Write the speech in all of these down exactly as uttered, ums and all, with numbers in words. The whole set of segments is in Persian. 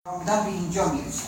بودن به اینجا میرسن.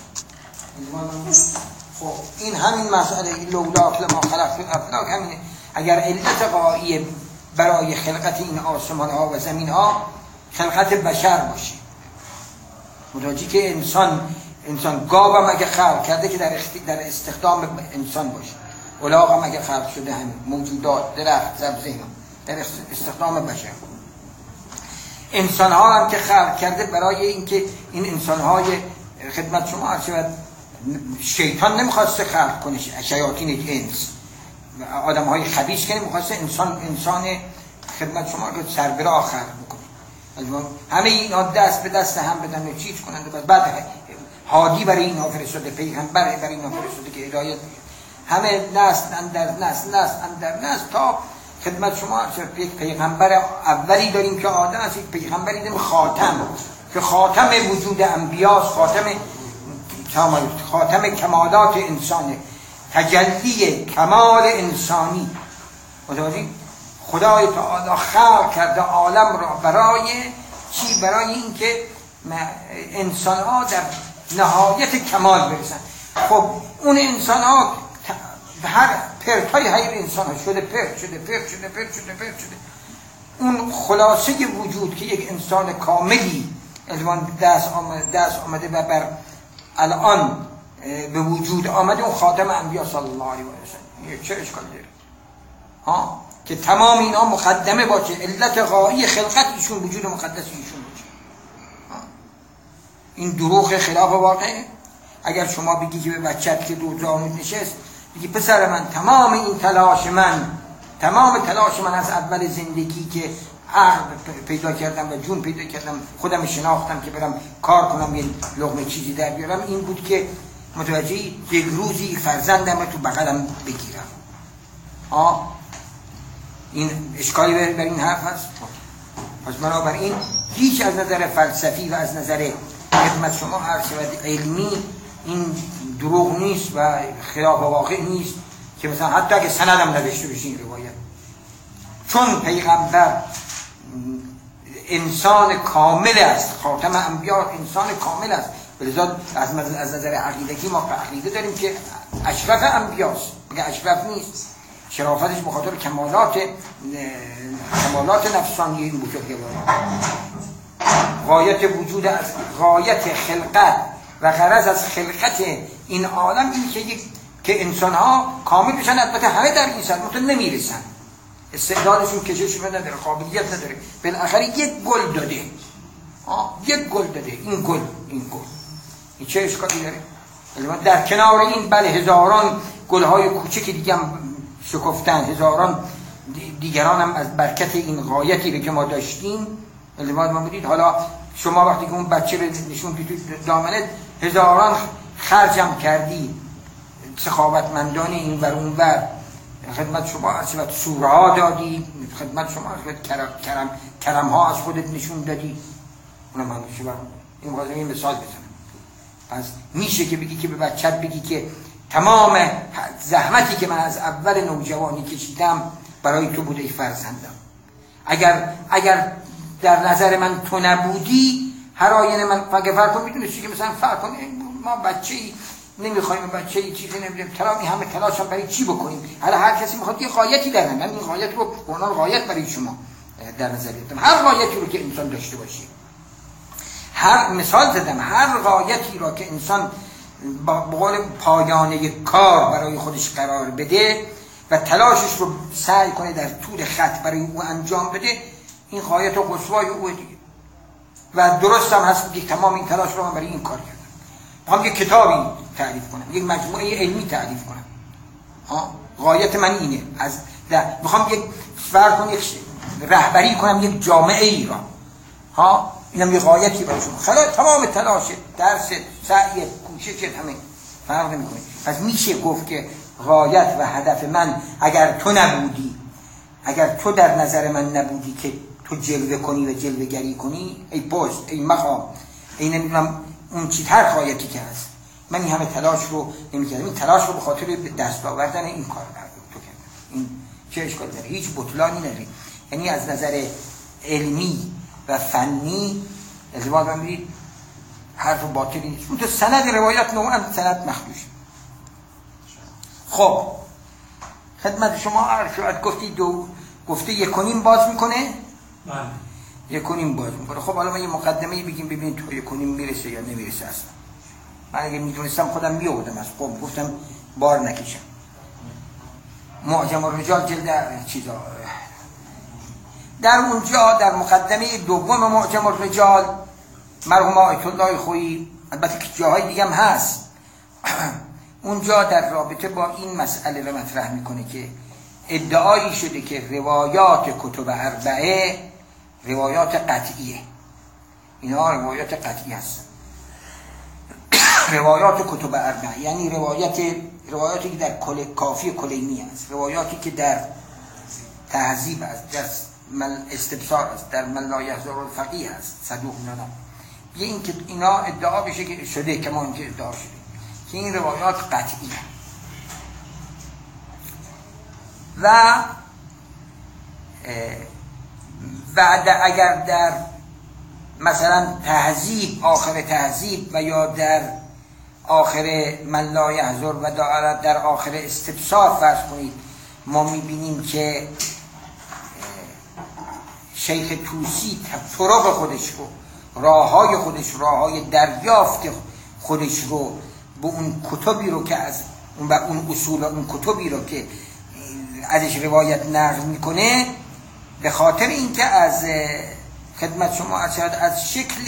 خب این همین مسئله لولا ما خلقت الافلاک همینه. اگر علت غایی برای خلقت این آسمان ها و زمین ها خلقت بشر باشه، متوجه که انسان انسان گاو هم اگه خلق کرده که در در استخدام انسان باشه، الاغ هم اگه خلق شده همین موجودات درخت سبزه در استخدام بشر. انسان ها هم که خلق کرده برای اینکه این انسان های خدمت شما عرض شود شیطان نمیخواسته خلق کنه شیاطین انس آدم های خبیث که نمیخواسته انسان انسان خدمت شما که سربراه خلق بکنه. همه اینا دست به دست هم بدن و چیز کنند و بعد هادی برای اینا فرستاده، پیغمبر برای اینا فرستاده که هدایت همه نسل اندر نسل نسل اندر نسل تا خدمت شما یک پیغمبر اولی داریم که آدم است، یک پیغمبری داریم خاتم که خاتم وجود انبیاست، خاتم خاتم کمالات انسانه، تجلی کمال انسانی. متوجه خدای تعالی خلق کرده عالم را برای چی؟ برای اینکه انسان ها در نهایت کمال برسن. خب اون انسان ها هر پرتای هر انسان ها شده پرت شده پرت شده پرت شده پرت شده. اون خلاصه وجود که یک انسان کاملی دست آمده, دست آمده و بر الان به وجود آمده، اون خاتم انبیا صلی الله علیه و سلم. چه اشکال داره؟ ها که تمام اینا مقدمه باشه، علت غایی خلقت ایشون وجود مقدس ایشون باشه. این دروغ خلاف واقعه. اگر شما بگی که به بچت که دو زانو نشست بگی پسر من تمام این تلاش من تمام تلاش من از اول زندگی که عقل پیدا کردم و جون پیدا کردم، خودم شناختم که برم کار کنم یه لقمه چیزی در بیارم، این بود که متوجه یک روزی فرزندم تو بغلم بگیرم. آه این اشکالی بر این حرف هست؟ پس بنابراین هیچ از نظر فلسفی و از نظر خدمت شما عرض شود علمی این دروغ نیست و خلاف واقع نیست که مثلا حتی اگه سندم نوشته بشه این روایت، چون پیغمبر انسان کامل است، خاتم انبیا انسان کامل است، لذا از نظر عقیدگی ما عقیده داریم که اشرف انبیاست. میگه اشرف نیست، شرافتش بخاطر کمالات کمالات نفسانی این بزرگه. غایت وجود از غایت خلقت و غرض از خلقت این عالم این که یک که انسان ها کامل بشن. البته همه در این سطح متون نمیرسن، استعدادشون کشش نداره، قابلیت نداره، بالاخره یک گل داده. آه یک گل داده، این گل این گل این چه اشکالی داره؟ در کنار این بله هزاران گل‌های کوچک دیگه هم شکفتن، هزاران دیگران هم از برکت این غایتی که ما داشتیم علمات ما بودید. حالا شما وقتی که اون بچه رو نشون دیدی دامنت هزاران خرجم کردی، سخاوتمندان این ور اون ور خدمت شما از سوره ها دادی، خدمت شما از کرم کرم کرم ها از خودت نشون دادی. اونم هم شما این واسه این مثال بزنم. پس میشه که بگی که به بچت بگی که تمام زحمتی که من از اول نوجوانی کشیدم برای تو بوده ای فرزندم. اگر اگر در نظر من تو نبودی هر آینه من فقط فرق کن میدونی چی که مثلا فرق کن ما بچه‌ای نمیخوایم بچه‌ای چیزی نمیدونیم تمام همه تلاشم برای چی بکنیم. حالا هر کسی میخواد یه غایتی داره، من این غایت رو به عنوان غایت برای شما در نظر گرفتم. هر غایتی رو که انسان داشته باشه، هر مثال زدم، هر غایتی رو که انسان با قول پایانه کار برای خودش قرار بده و تلاشش رو سعی کنه در طول خط برای او انجام بده، این غایت و قصوای او دیگه. و درست هم هست که تمام این تلاش رو من برای این کار کردم. میخوام یک کتابی تعریف کنم، یک مجموعه علمی تعریف کنم. ها غایت من اینه. از میخوام یک فرق کنم، یک رهبری کنم یک جامعه ای را. ها اینم یه غایتی برای شما. خلاص تمام تلاش، درس، سعی، کوشش همه فرق نمیکنه. پس میشه گفت که غایت و هدف من اگر تو نبودی، اگر تو در نظر من نبودی که تو جلوه کنی و جلوه گری کنی، ای پست، ای مقام، ای نمیدونم اون چیز، هر غایتی که هست، من این همه تلاش رو نمیکردم. این تلاش رو به خاطر به دست آوردن این کار تو کردم. این چه اشکال داره؟ هیچ بطلانی نداره. یعنی از نظر علمی و فنی ازدواج هم بید حرف باطلی نیست. اون تو سند روایت نوعا سند مخدوش. خب خدمت شما عرض شد گفتی دو گفته یک و نیم باز میکنه؟ بله یک و نیم باز میکنه. خب حالا ما یه مقدمه بگیم ببینید تو یک و نیم میرسه یا نمیرسه اصلا. من اگه میدونستم خودم میآوردم از خب گفتم بار نکشم. معجم الرجال جلد چیزا در اونجا در مقدمه دوم معجم الرجال مرحوم آیت الله خویی، البته که جاهای دیگه هم هست، اونجا در رابطه با این مسئله رو مطرح میکنه که ادعایی شده که روایات کتب اربعه روایات قطعیه. اینا روایات قطعی هست. روایات کتب اربعه یعنی روایت روایاتی که در کل کافی کلینی است، روایاتی که در تهذیب است، در من استبصار است، در من لا یحضر الفقیه است، صدوق نه. یه این که اینا ادعا بشه که شده که ما اینکه ادعا شده که این روایات قطعی هست. و بعد اگر در مثلا تهذیب آخر تهذیب و یا در آخر من لا یحضر و در آخر استبصار فرض کنید ما میبینیم که شیخ طوسی طرق خودش رو، راههای خودش، راههای دریافت خودش رو به اون کتبی رو که از اون اون اصول اون کتبی رو که ازش روایت نقل میکنه به خاطر اینکه از خدمت شما از از شکل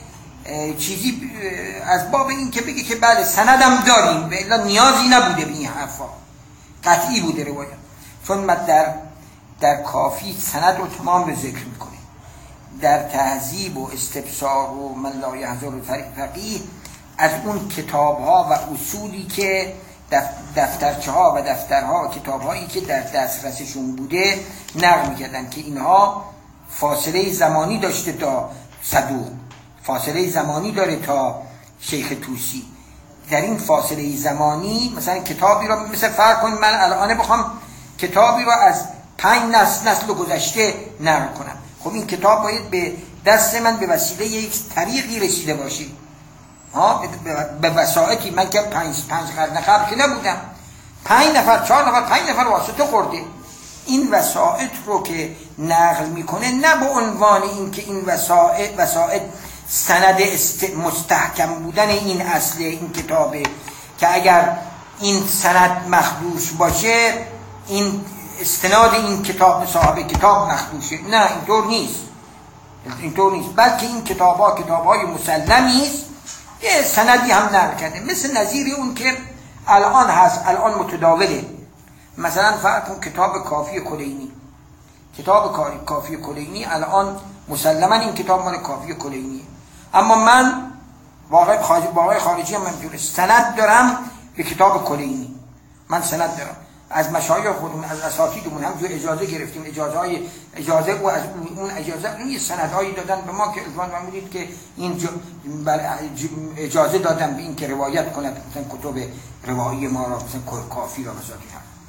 چیزی از باب این که بگه که بله سندم داریم و الا نیازی نبوده به این حرفا، قطعی بوده روایت. چون من در در کافی سند رو تمام رو ذکر میکنه، در تهذیب و استبصار و من لا یحضر الفقیه از اون کتاب ها و اصولی که دفترچه ها و دفترها و کتاب هایی که در دسترسشون بوده نقل میکردن که اینها فاصله زمانی داشته تا صدوق، فاصله زمانی داره تا شیخ طوسی. در این فاصله زمانی مثلا کتابی رو مثل فرق کنید من الان بخوام کتابی رو از پنج نسل نسل گذشته نقل کنم، خب این کتاب باید به دست من به وسیله یک طریقی رسیده باشه، ها به وسائطی. من که پنج پنج قرن قبل که نبودم، پنج نفر چهار نفر پنج نفر واسطه خورده. این وسائط رو که نقل میکنه نه به عنوان این که این وسائط وسائط سند مستحکم بودن این اصل این کتابه که اگر این سند مخدوش باشه این استناد این کتاب صاحب کتاب مخدوشه. نه اینطور نیست، اینطور نیست، بلکه این کتاب ها کتاب های مسلمی است، یه سندی هم نقل کرده، مثل نظیر اون که الان هست، الان متداوله. مثلا فرض کن کتاب کافی کلینی، کتاب کافی کلینی الان مسلما این کتاب مال کافی کلینی، اما من واقع خارجی واقع خارجی هم من سند دارم به کتاب کلینی، من سند دارم از مشایخ خودمون از اساتیدمون همجور اجازه گرفتیم، اجازه های اجازه و از اون اجازه این سندهایی دادن به ما که الزام فرمودید که این اجازه دادن به این که روایت کند مثلا کتب روایی ما را مثلا کافی را مثلا.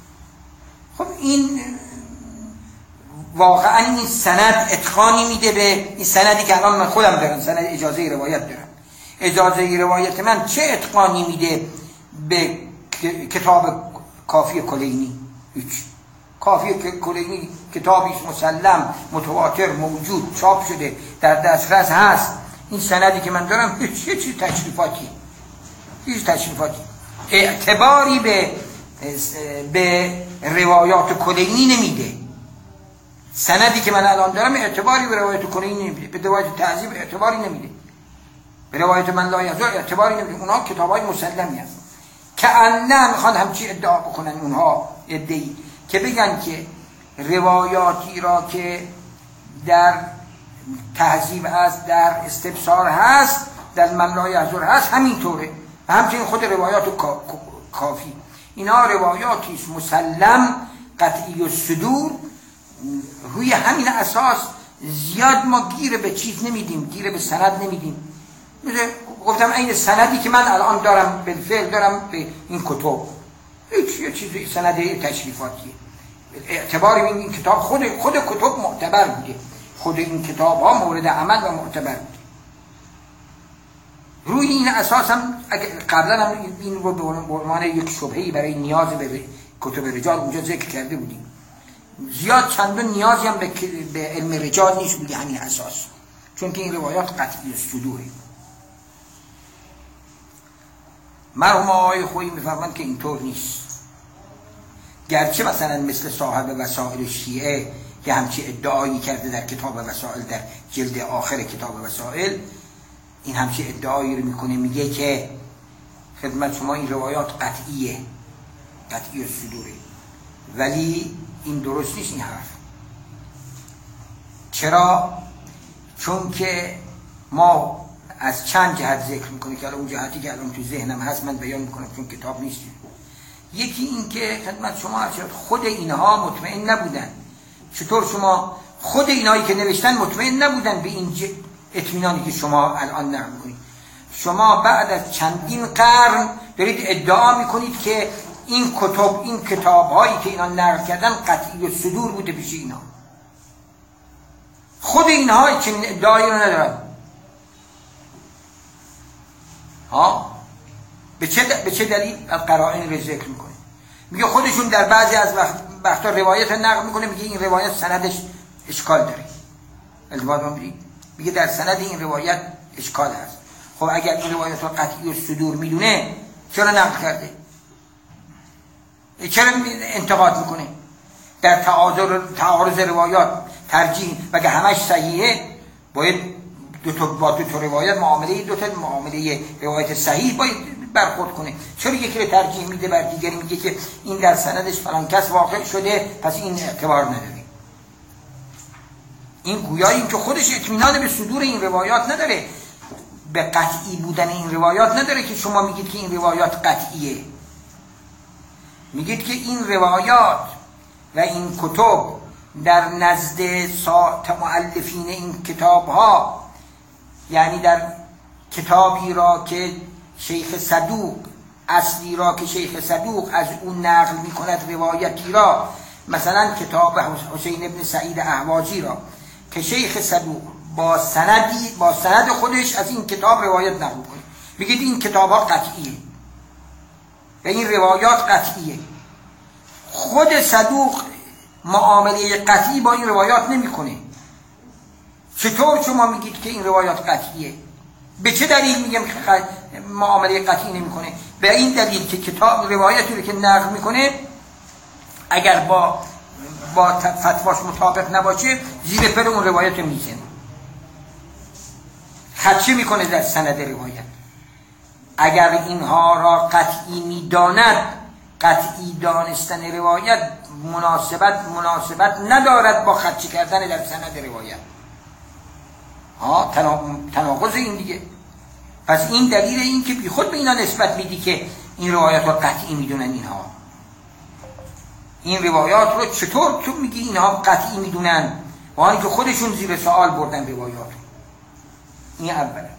خب این واقعا این سند اتقانی میده به این سندی که الان من خودم دارم، سند اجازه روایت دارم. اجازه روایت من چه اتقانی میده به کتاب کافی کلینی؟ هیچ. کافی کلینی کتابی مسلم متواتر موجود چاپ شده در دسترس هست، این سندی که من دارم هیچ چیز تشریفاتی هیچ تشریفاتی اعتباری به به روایات کلینی نمیده. سندی که من الان دارم اعتباری به روایت کلینی نمیده، به روایت تهذیب اعتباری نمیده، به روایت من لا یحضر اعتباری نمیده. اونها کتابای مسلمی هست که انا میخوان همچی ادعا بکنن اونها ادعی که بگن که روایاتی را که در تهذیب هست، در استبصار هست، در من لا یحضر هست همینطوره و همچنین خود روایات کافی اینا روایاتی است مسلم قطعی الصدور. روی همین اساس زیاد ما گیر به چیز نمیدیم، گیر به سند نمیدیم. گفتم این سندی که من الان دارم بالفعل دارم به این کتب هیچ یه چیزی سند تشریفاتیه، اعتباری این, این کتاب خود خود کتب معتبر بوده، خود این کتاب ها مورد عمل و معتبر بوده. روی این اساس هم قبلا هم این رو به عنوان یک شبهه‌ای برای نیاز به کتب رجال اونجا ذکر کرده بودیم. زیاد چندان نیازی هم به, به علم رجال نیست بودی همین اساس، چون که این روایات قطعی صدوره. مرحوم آقای خویی میفرماند که اینطور نیست، گرچه مثلا مثل صاحب وسائل شیعه که همچی ادعایی کرده در کتاب وسائل، در جلد آخر کتاب وسائل این همچی ادعایی رو میکنه، میگه که خدمت شما این روایات قطعیه، قطعی صدوره، ولی این درست نیست این حرف. چرا؟ چون که ما از چند جهت ذکر میکنه که الان اون جهتی که الان تو ذهنم هست من بیان میکنم چون کتاب نیست. یکی این که خدمت شما خود اینها مطمئن نبودن. چطور شما خود اینایی که نوشتن مطمئن نبودن به این اطمینانی که شما الان نقل میکنید؟ شما بعد از چندین قرن دارید ادعا میکنید که این کتب، این کتاب هایی که اینا نقل کردن قطعی و صدور بوده پیش اینا. خود اینها چنین ادعایی رو ندارن. ها به چه به چه دلیل؟ از قرائن رو ذکر میکنه. میگه خودشون در بعضی از وقت وقتا روایت نقل میکنه، میگه این روایت سندش اشکال داره. التفات میگه میگه در سند این روایت اشکال هست. خب اگر این روایت رو قطعی و صدور میدونه چرا نقل کرده؟ چرا انتقاد میکنه؟ در تعارض تعارض روایات ترجیح بگه همش صحیحه، باید دو تا با دو تا روایت معامله دو تا معامله روایت صحیح باید برخورد کنه. چرا یکی رو ترجیح میده بر دیگری، میگه که این در سندش فلان کس واقع شده پس این اعتبار نداره؟ این گویا این که خودش اطمینان به صدور این روایات نداره، به قطعی بودن این روایات نداره که شما میگید که این روایات قطعیه. میگید که این روایات و این کتب در نزد مؤلفین این کتاب ها، یعنی در کتابی را که شیخ صدوق، اصلی را که شیخ صدوق از اون نقل میکند، روایتی را مثلا کتاب حسین ابن سعید اهوازی را که شیخ صدوق با سندی با سند خودش از این کتاب روایت نقل کنه، میگید این کتاب ها قطعیه و این روایات قطعیه. خود صدوق معامله قطعی با این روایات نمیکنه. چطور شما میگید که این روایات قطعیه؟ به چه دلیل میگم که معامله قطعی نمیکنه؟ به این دلیل که کتاب روایتی رو که نقل میکنه اگر با با فتواش مطابق نباشه زیر پر اون روایت میزنه، خدشه میکنه در سند روایت. اگر اینها را قطعی میداند، قطعی دانستن روایت مناسبت مناسبت ندارد با خدشه کردن در سند روایت. ها تناقض این دیگه. پس این دلیل این که بی خود به اینا نسبت میدی که این روایات رو قطعی میدونن. اینها این روایات رو چطور تو میگی اینها قطعی میدونن با اینکه خودشون زیر سوال بردن روایات؟ این اوله.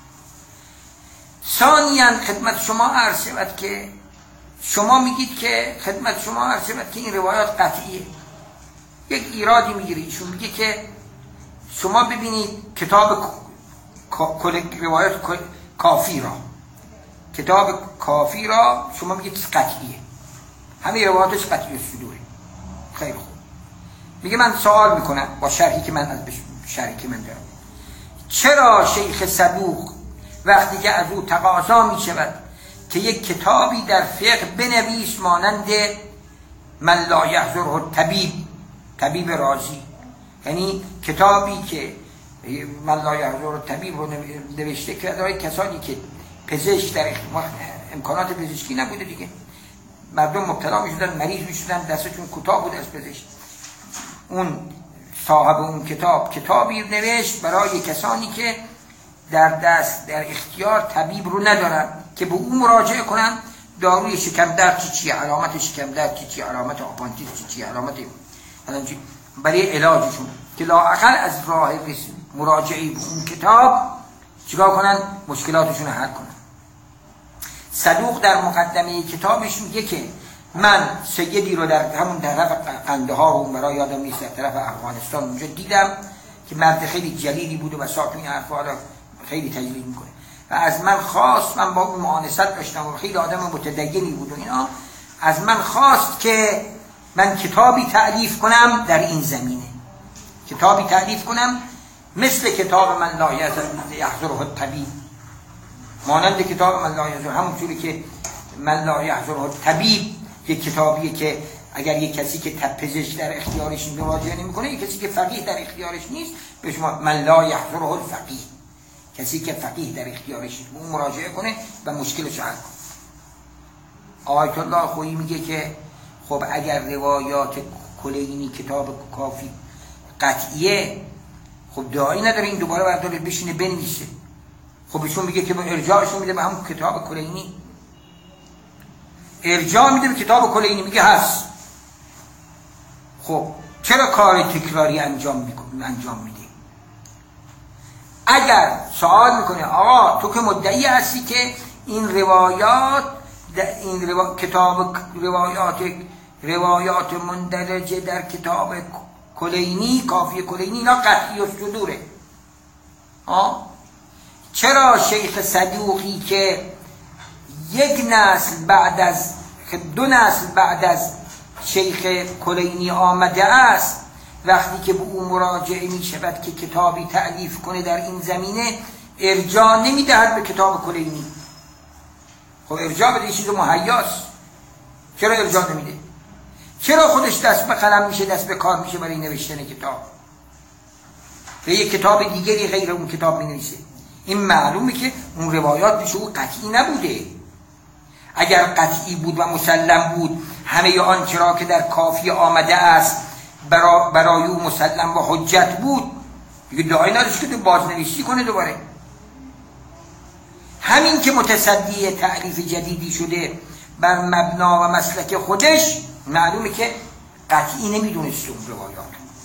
ثانیاً خدمت شما عرض شود که شما میگید که خدمت شما عرض شود که این روایات قطعیه. یک ایرادی میگیره ایشون، میگه که شما ببینید کتاب روایات کافی را، کتاب کافی را شما میگید قطعیه، همه روایاتش قطعی صدوره. خیلی خوب. میگه من سوال میکنم با شرحی که من از شرحی که من دارم، چرا شیخ صدوق وقتی که از او تقاضا میشود که یک کتابی در فقه بنویس مانند من لا یحضره طبیب، طبیب رازی، یعنی کتابی که من لا یحضره طبیب رو نوشته که برای کسانی که پزشک در امکانات پزشکی نبوده دیگه، مردم مبتلا میشدن، مریض میشدن، دستشون کوتاه بود از پزشک، اون صاحب اون کتاب کتابی نوشت برای کسانی که در دست در اختیار طبیب رو ندارن که به اون مراجعه کنن. داروی شکم درد چی چیه، علامت شکم درد چی چیه، علامت آپاندیس چی چیه، علامت برای علاجشون، که لااقل از راه مراجعه به اون کتاب چیکار کنن؟ مشکلاتشون رو حل کنن. صدوق در مقدمه کتابش میگه که من سیدی رو در همون طرف قندهار و اون برای یادم نیست در طرف افغانستان اونجا دیدم که مرد خیلی جلیلی بود و ساکن این حرفا رو خیلی تجلیل میکنه و از من خواست، من با اون معانست داشتم و خیلی آدم متدینی بود و اینا، از من خواست که من کتابی تألیف کنم در این زمینه، کتابی تألیف کنم مثل کتاب من لا یحضره الطبیب، مانند کتاب من لا یحضره، همون جوری که من لا یحضره الطبیب یک کتابیه که اگر یک کسی که پزشک در اختیارش مراجعه نمی‌کنه، یک کسی که فقیه در اختیارش نیست، به شما من لا یحضره الفقیه، کسی که فقیه در اختیارش نیست، اون مراجعه کنه و مشکلش حل کنه. آیت الله خویی میگه که خب اگر روایات کلینی کتاب کافی قطعیه، خب داعی نداره این دوباره برداره بشینه بنویسه. خب ایشون میگه که ارجاعشون میده به همون کتاب کلینی، ارجاع میده به کتاب کلینی، میگه هست. خب چرا کار تکراری انجام میکنه انجام میده؟ اگر سوال میکنه آقا تو که مدعی هستی که این روایات این روا... کتاب روایات روایات مندرجه در کتاب کلینی کافی کلینی اینا قطعی و صدوره، آه؟ چرا شیخ صدوقی که یک نسل بعد از دو نسل بعد از شیخ کلینی آمده است، وقتی که به او مراجعه می شود که کتابی تألیف کنه در این زمینه، ارجاع نمی دهد به کتاب کلینی؟ خب ارجاع بده، این چیز مهیاست، چرا ارجاع نمیده؟ چرا خودش دست به قلم میشه، دست به کار میشه برای نوشتن کتاب، به یک کتاب دیگری غیر اون کتاب می نویسه؟ این معلومه که اون روایات پیش او قطعی نبوده. اگر قطعی بود و مسلم بود، همه آنچه را که در کافی آمده است برا برای او مسلم و حجت بود، دیگه داعی نداشت که تو بازنویسی کنه دوباره. همین که متصدی تعریف جدیدی شده بر مبنا و مسلک خودش، معلومه که قطعی نمیدونست اون روایات.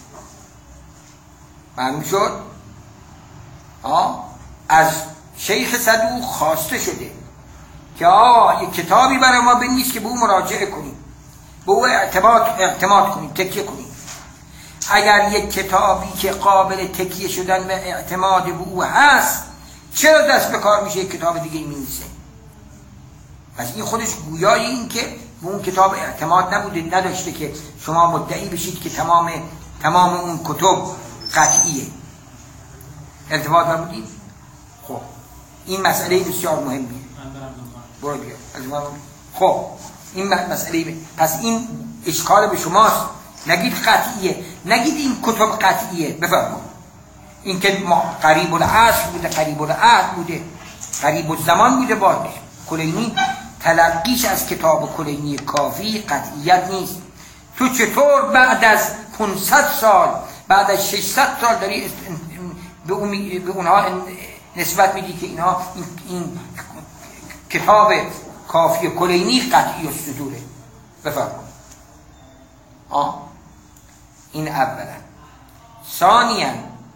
معلوم شد؟ آه از شیخ صدوق خواسته شده که آه یک کتابی برای ما بنویس که به او مراجعه کنیم، به او اعتماد اعتماد کنیم، تکیه کنیم. اگر یک کتابی که قابل تکیه شدن و اعتماد به او هست، چرا دست به کار میشه یک کتاب دیگه می‌نویسه؟ پس این خودش گویای این که به اون کتاب اعتماد نبوده، نداشته که شما مدعی بشید که تمام تمام اون کتب قطعیه. اعتماد نبودید؟ خب این مسئله بسیار مهمیه. برو بیا. خب این مسئله بی. پس این اشکال به شماست. نگید قطعیه، نگید این کتب قطعیه. بفرمایید این که قریب العصر بوده، قریب العهد بوده، قریب الزمان بوده. با کلینی تلقیش از کتاب کلینی کافی قطعیت نیست. تو چطور بعد از پانصد سال، بعد از ششصد سال داری به اونها نسبت میدی که اینها این, این کتاب کافی کلینی قطعی و صدوره؟ بفرمایید. آه این اولا. ثانیا،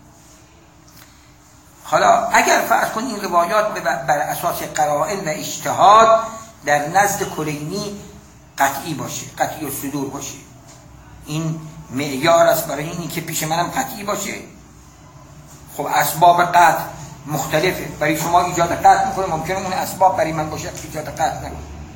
حالا اگر فرض کن این روایات بر اساس قرائن و اجتهاد در نزد کلینی قطعی باشه، قطعی و صدور باشه، این معیار است برای اینی که پیش منم قطعی باشه. خب اسباب قطع مختلفه، برای شما ایجاد قطع میکنه، ممکنه اون اسباب برای من باشه ایجاد قطع نکنه.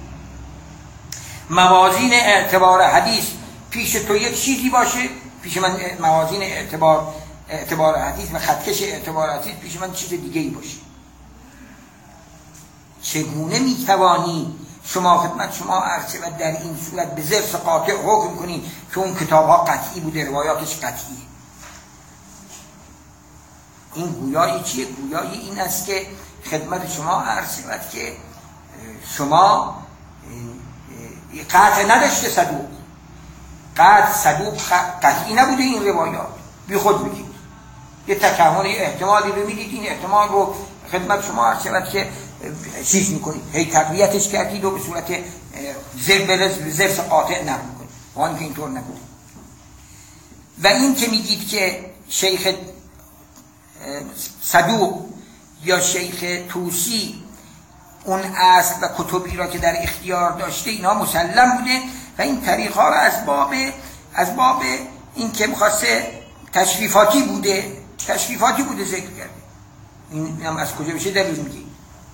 موازین اعتبار حدیث پیش تو یک چیزی باشه، پیش من موازین اعتبار اعتبار حدیث و خطکش اعتبار حدیث پیش من چیز دیگه ای باشه. چگونه میتوانی شما خدمت شما عرض و در این صورت به ضرب قاطع حکم کنی که اون کتاب ها قطعی بوده، روایاتش قطعیه؟ این گویایی چیه؟ گویایی این است که خدمت شما عرض شود که شما قطع نداشته صدوق، قطع صدوق قطعی نبوده این روایات، بی خود بگید یه تکهن احتمالی رو میدید، این احتمال رو خدمت شما عرض شود که چیز میکنید، هی تقویتش کردید و به صورت ضرب قاطع نقل میکنید، وانی که اینطور نبوده. و این که میگید که شیخ صدوق یا شیخ توسی اون اصل و کتبی را که در اختیار داشته اینها مسلم بوده و این طریق ها را از باب از باب این که میخواسته تشریفاتی بوده تشریفاتی بوده ذکر کرده. این هم از کجا بشه دلیل میگی؟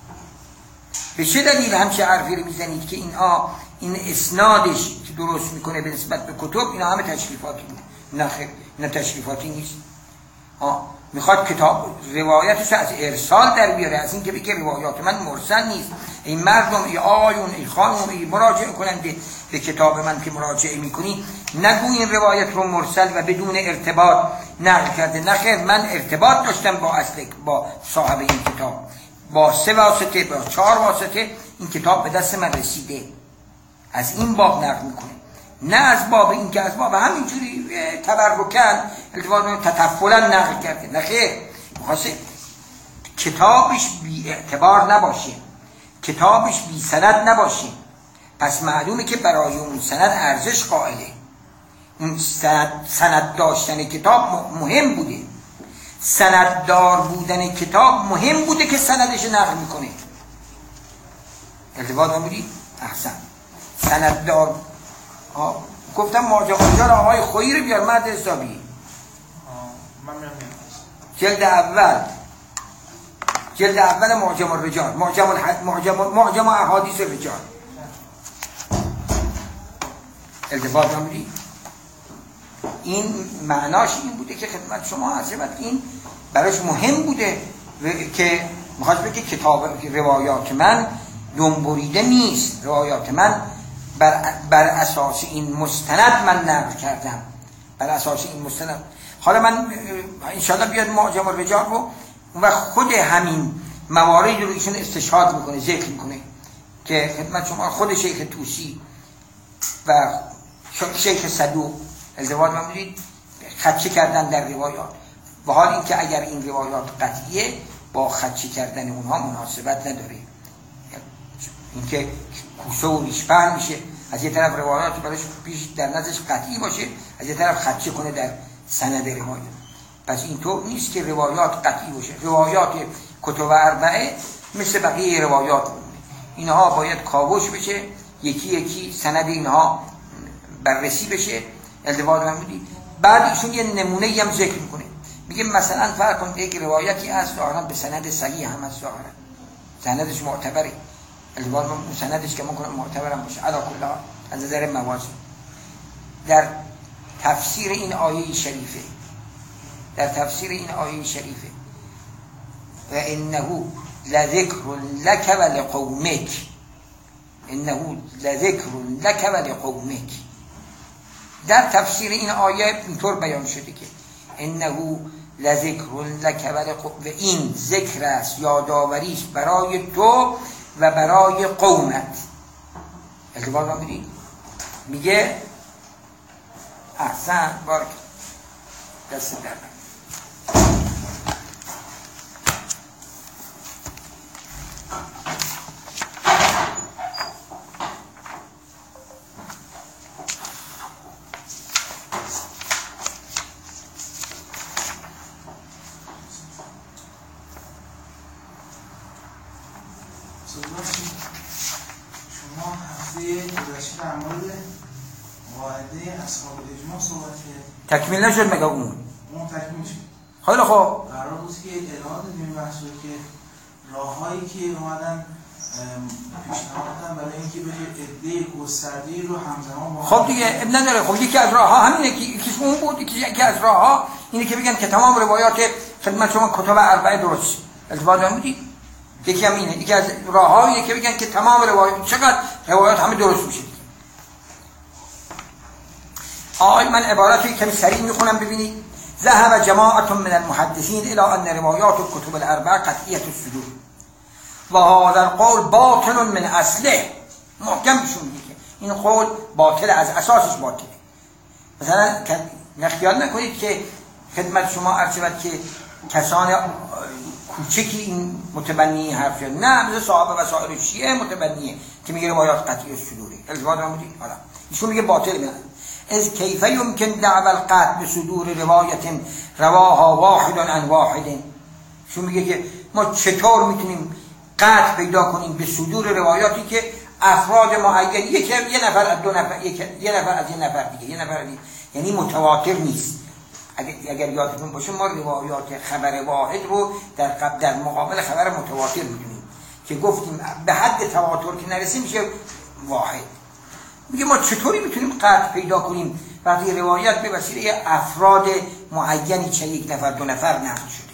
به چه دلیل همچه حرفی رو میزنید که اینها این اسنادش که درست میکنه به نسبت به کتب اینا همه تشریفاتی بود؟ نه خیر، اینا تشریفاتی نیست. آه میخواد کتاب روایتش از ارسال در بیاره، از این که بگه روایات من مرسل نیست. این مردم، ای آیون، ای خانم، ای مراجعه کننده به کتاب من که مراجعه میکنی، نگو این روایت رو مرسل و بدون ارتباط نقل کرده. نخیر، من ارتباط داشتم با اصل با صاحب این کتاب، با سه واسطه، با چهار واسطه این کتاب به دست من رسیده. از این باب نقل میکنه، نه از باب این که از باب همینجوری تبرکن التفات تطفلا نقل کرده. نه خیر، میخواسته کتابش بی اعتبار نباشه، کتابش بی سند نباشه. پس معلومه که برای اون سند ارزش قائله. اون سند, سند داشتن کتاب مهم بوده، سنددار بودن کتاب مهم بوده که سندش نقل میکنه. التفات نمودی؟ احسن. سنددار آه. گفتم ماجا ماجا را آقای خویی رو بیار، مرد حسابی. من میام جلد اول جلد اول معجم الرجال، معجم الح... معجم معجم احادیث الرجال. التفات نمودی؟ این معناش این بوده که خدمت شما عرض شود این براش مهم بوده که میخواست بگه کتاب روایات من دنبریده نیست، روایات من بر, بر اساس این مستند من نقل کردم، بر اساس این مستند. حالا من انشاءالله بیاد معجم الرجال رو و خود همین مواردی رو ایشون استشهاد میکنه، ذکر میکنه که خدمت شما خود شیخ طوسی و شیخ صدوق التفات نمودید خدشه کردن در روایات، و حال این که اگر این روایات قطعیه با خدشه کردن اونها مناسبت نداره. اینکه کوسه و ریشپهن میشه، از یه طرف روایات براش پیش در نظرش قطعی باشه، از یه طرف خدشه کنه در سند روایات. پس اینطور نیست که روایات قطعی باشه. روایات کتب اربعه مثل بقیه روایات اینها باید کاوش بشه، یکی یکی سند اینها بررسی بشه. التفات نمودید؟ بعد ایشون یه نمونه هم ذکر میکنه، میگه مثلا فرض کنید یک روایتی هست ظاهرا به سند صحیح هم هست، ظاهرا سندش معتبره، التفات اون سندش که ممکنه معتبر هم باشه، علی کل حال از نظر موازی. در تفسیر این آیه شریفه در تفسیر این آیه شریفه و انه لذکر لک و لقومک، انه لذکر لک و لقومک، در تفسیر این آیه اینطور بیان شده که انه لذکر لک و لقومک، و این ذکر است، یادآوری است برای تو و برای قومت. التفات نمودید؟ میگه احسن، بارک دست در شما هفته گذشته در مورد قاعده اصحاب الاجماع صحبت کرد. تکمیل نشد مگه اون؟ اون تکمیل شد. خیلی خوب. قرار بود که ارائه بدیم بحث رو که راههایی که اومدن پیشنهاد دادن برای اینکه بشه عده گسترده‌ای رو همزمان با خب دیگه اب نداره. خب یکی از راه‌ها همینه که یکیش اون بود، یکی از راه‌ها اینه که بگن که تمام روایات خدمت شما کتب اربعه درست. التفات نمودید؟ یکی هم اینه، یکی از راه‌هایی که بگن که تمام روایات چقدر روایات همه درست میشه. آی من عبارتی کمی سریع میخونم ببینید. ذهب جماعة من المحدثین الى ان روایات کتب الاربعه قطعیة الصدور و هذا القول باطل من اصله. محکم بشون میگه این قول باطل، از اساسش باطله. مثلا نخیال نکنید که خدمت شما عرض شود که کسان کوچکی این متبنی حرف شد، نه مثل صحابه و سایر شیعه متبنیه که میگه روایات قطعی الصدوره. التفات نمودید؟ حالا ایشون میگه باطل میاد. از کیف یمکن دعوى القطع بصدور روایت رواها واحد عن واحد. ایشون میگه که ما چطور میتونیم قطع پیدا کنیم به صدور روایاتی که افراد معین یک یه نفر از دو نفر یک یه نفر از یه نفر دیگه یه نفر دیگه، یعنی متواتر نیست. اگر اگر یادتون باشه ما روایات خبر واحد رو در در مقابل خبر متواتر میدونیم. که گفتیم به حد تواتر که نرسه میشه واحد. میگه ما چطوری میتونیم قطع پیدا کنیم وقتی روایت به وسیله افراد معینی چه یک نفر دو نفر نقل شده؟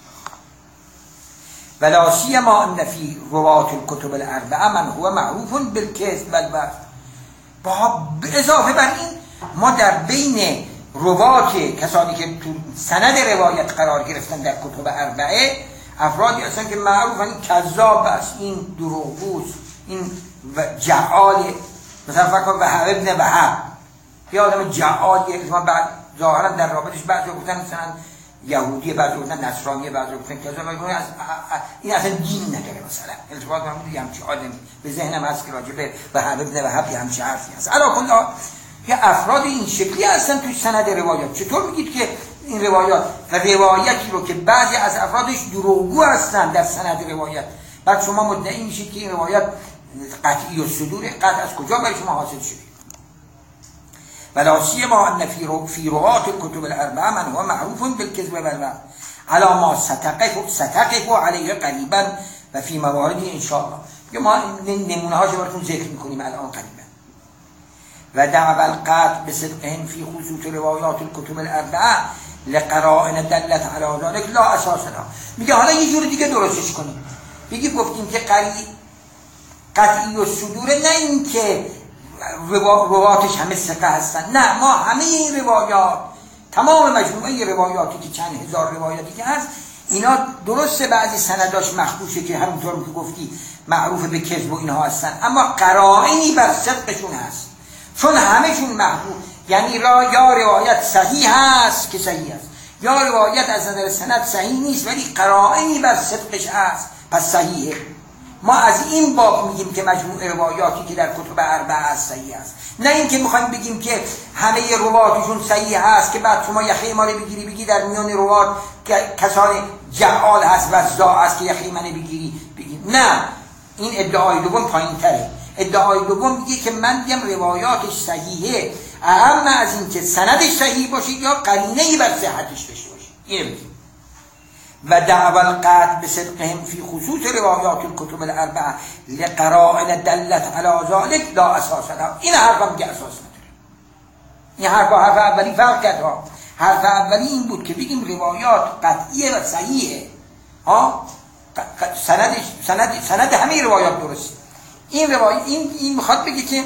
ولا سیما ان فی روات الکتب الاربعه من هو معروف بالکذب والبغي. با اضافه بر این ما در بین روات کسانی که تو سند روایت قرار گرفتن در کتب اربعه افرادی هستن که معروفن کذاب است، این دروغگوست، این جعاله. مثلا فکر کن وهب ابن وهب یه آدم جعالیه که ما بعد ظاهرا در رابطش بعضی گفتن مثلا یهودی، بعضی گفتن نصرانی، بعضی گفتن کذا. این اصلا دین نداره. مثلا التفات من بود همچین آدمی به ذهنم هست که راجع به وهب ابن وهب یه همچین حرفی هست. علا کل یه افراد این شکلی هستن توی سند روایات. چطور میگید که این روایات و روایتی رو که بعضی از افرادش دروغگو هستن در سند روایت بعد شما مدعی میشید که این روایت قطعی و صدور؟ قطع از کجا برای شما حاصل شده؟ ولا سیما ان فی روات الکتب الاربعه من هو معروف بالکذب والبغي علی ما ستقف ستقف علیه قریبا و فی مواردی ان شاء الله. ما نمونه هاشو براتون ذکر میکنیم الان قریبا. و دعوى القطع بصدقهم في خصوص روایات الكتب الاربعه لقرائن دلت على ذلك لا اساس لها. میگه حالا یه جور دیگه درستش کنیم. بگی گفتیم که قطعی قطعی و صدوره، نه این که روایاتش همه ثقه هستن، نه، ما همه این روایات، تمام مجموعه روایاتی که چند هزار روایاتی که هست اینا درسته بعضی سنداش مخدوشه که همونطور که گفتی معروف به کذب و اینها هستن، اما قرائنی بر صدقشون هست. چون همهشون محبوب، یعنی را یا روایت صحیح هست که صحیح است، یا روایت از نظر سند صحیح نیست ولی قرائنی بر صدقش هست پس صحیحه. ما از این باب میگیم که مجموع روایاتی که در کتب اربعه هست صحیح است، نه اینکه میخوایم بگیم که همه روایاتشون صحیح هست که بعد شما یخی ما رو بگیری بگی در میان روایات کسان جعال هست و زا هست که یخی من بگیری بگی. نه، این ادعای دوم پایین تره. ادعای دوم میگه که من میگم روایاتش صحیحه، اهم از این که سندش صحیح باشه یا قرینه‌ای بر صحتش داشته باشه. اینو میگیم. و دعوى القطع بصدقهم في خصوص روایات الكتب الاربعه لقرائن دلت على ذلك لا اساس لها. این حرفا میگه اساس نداره. این حرف حرف اولی فرق کرد ها. حرف اولی این بود که بگیم روایات قطعیه و صحیحه، ها، سندش سند سند همه روایات درسته. این روایت این این میخواد بگه که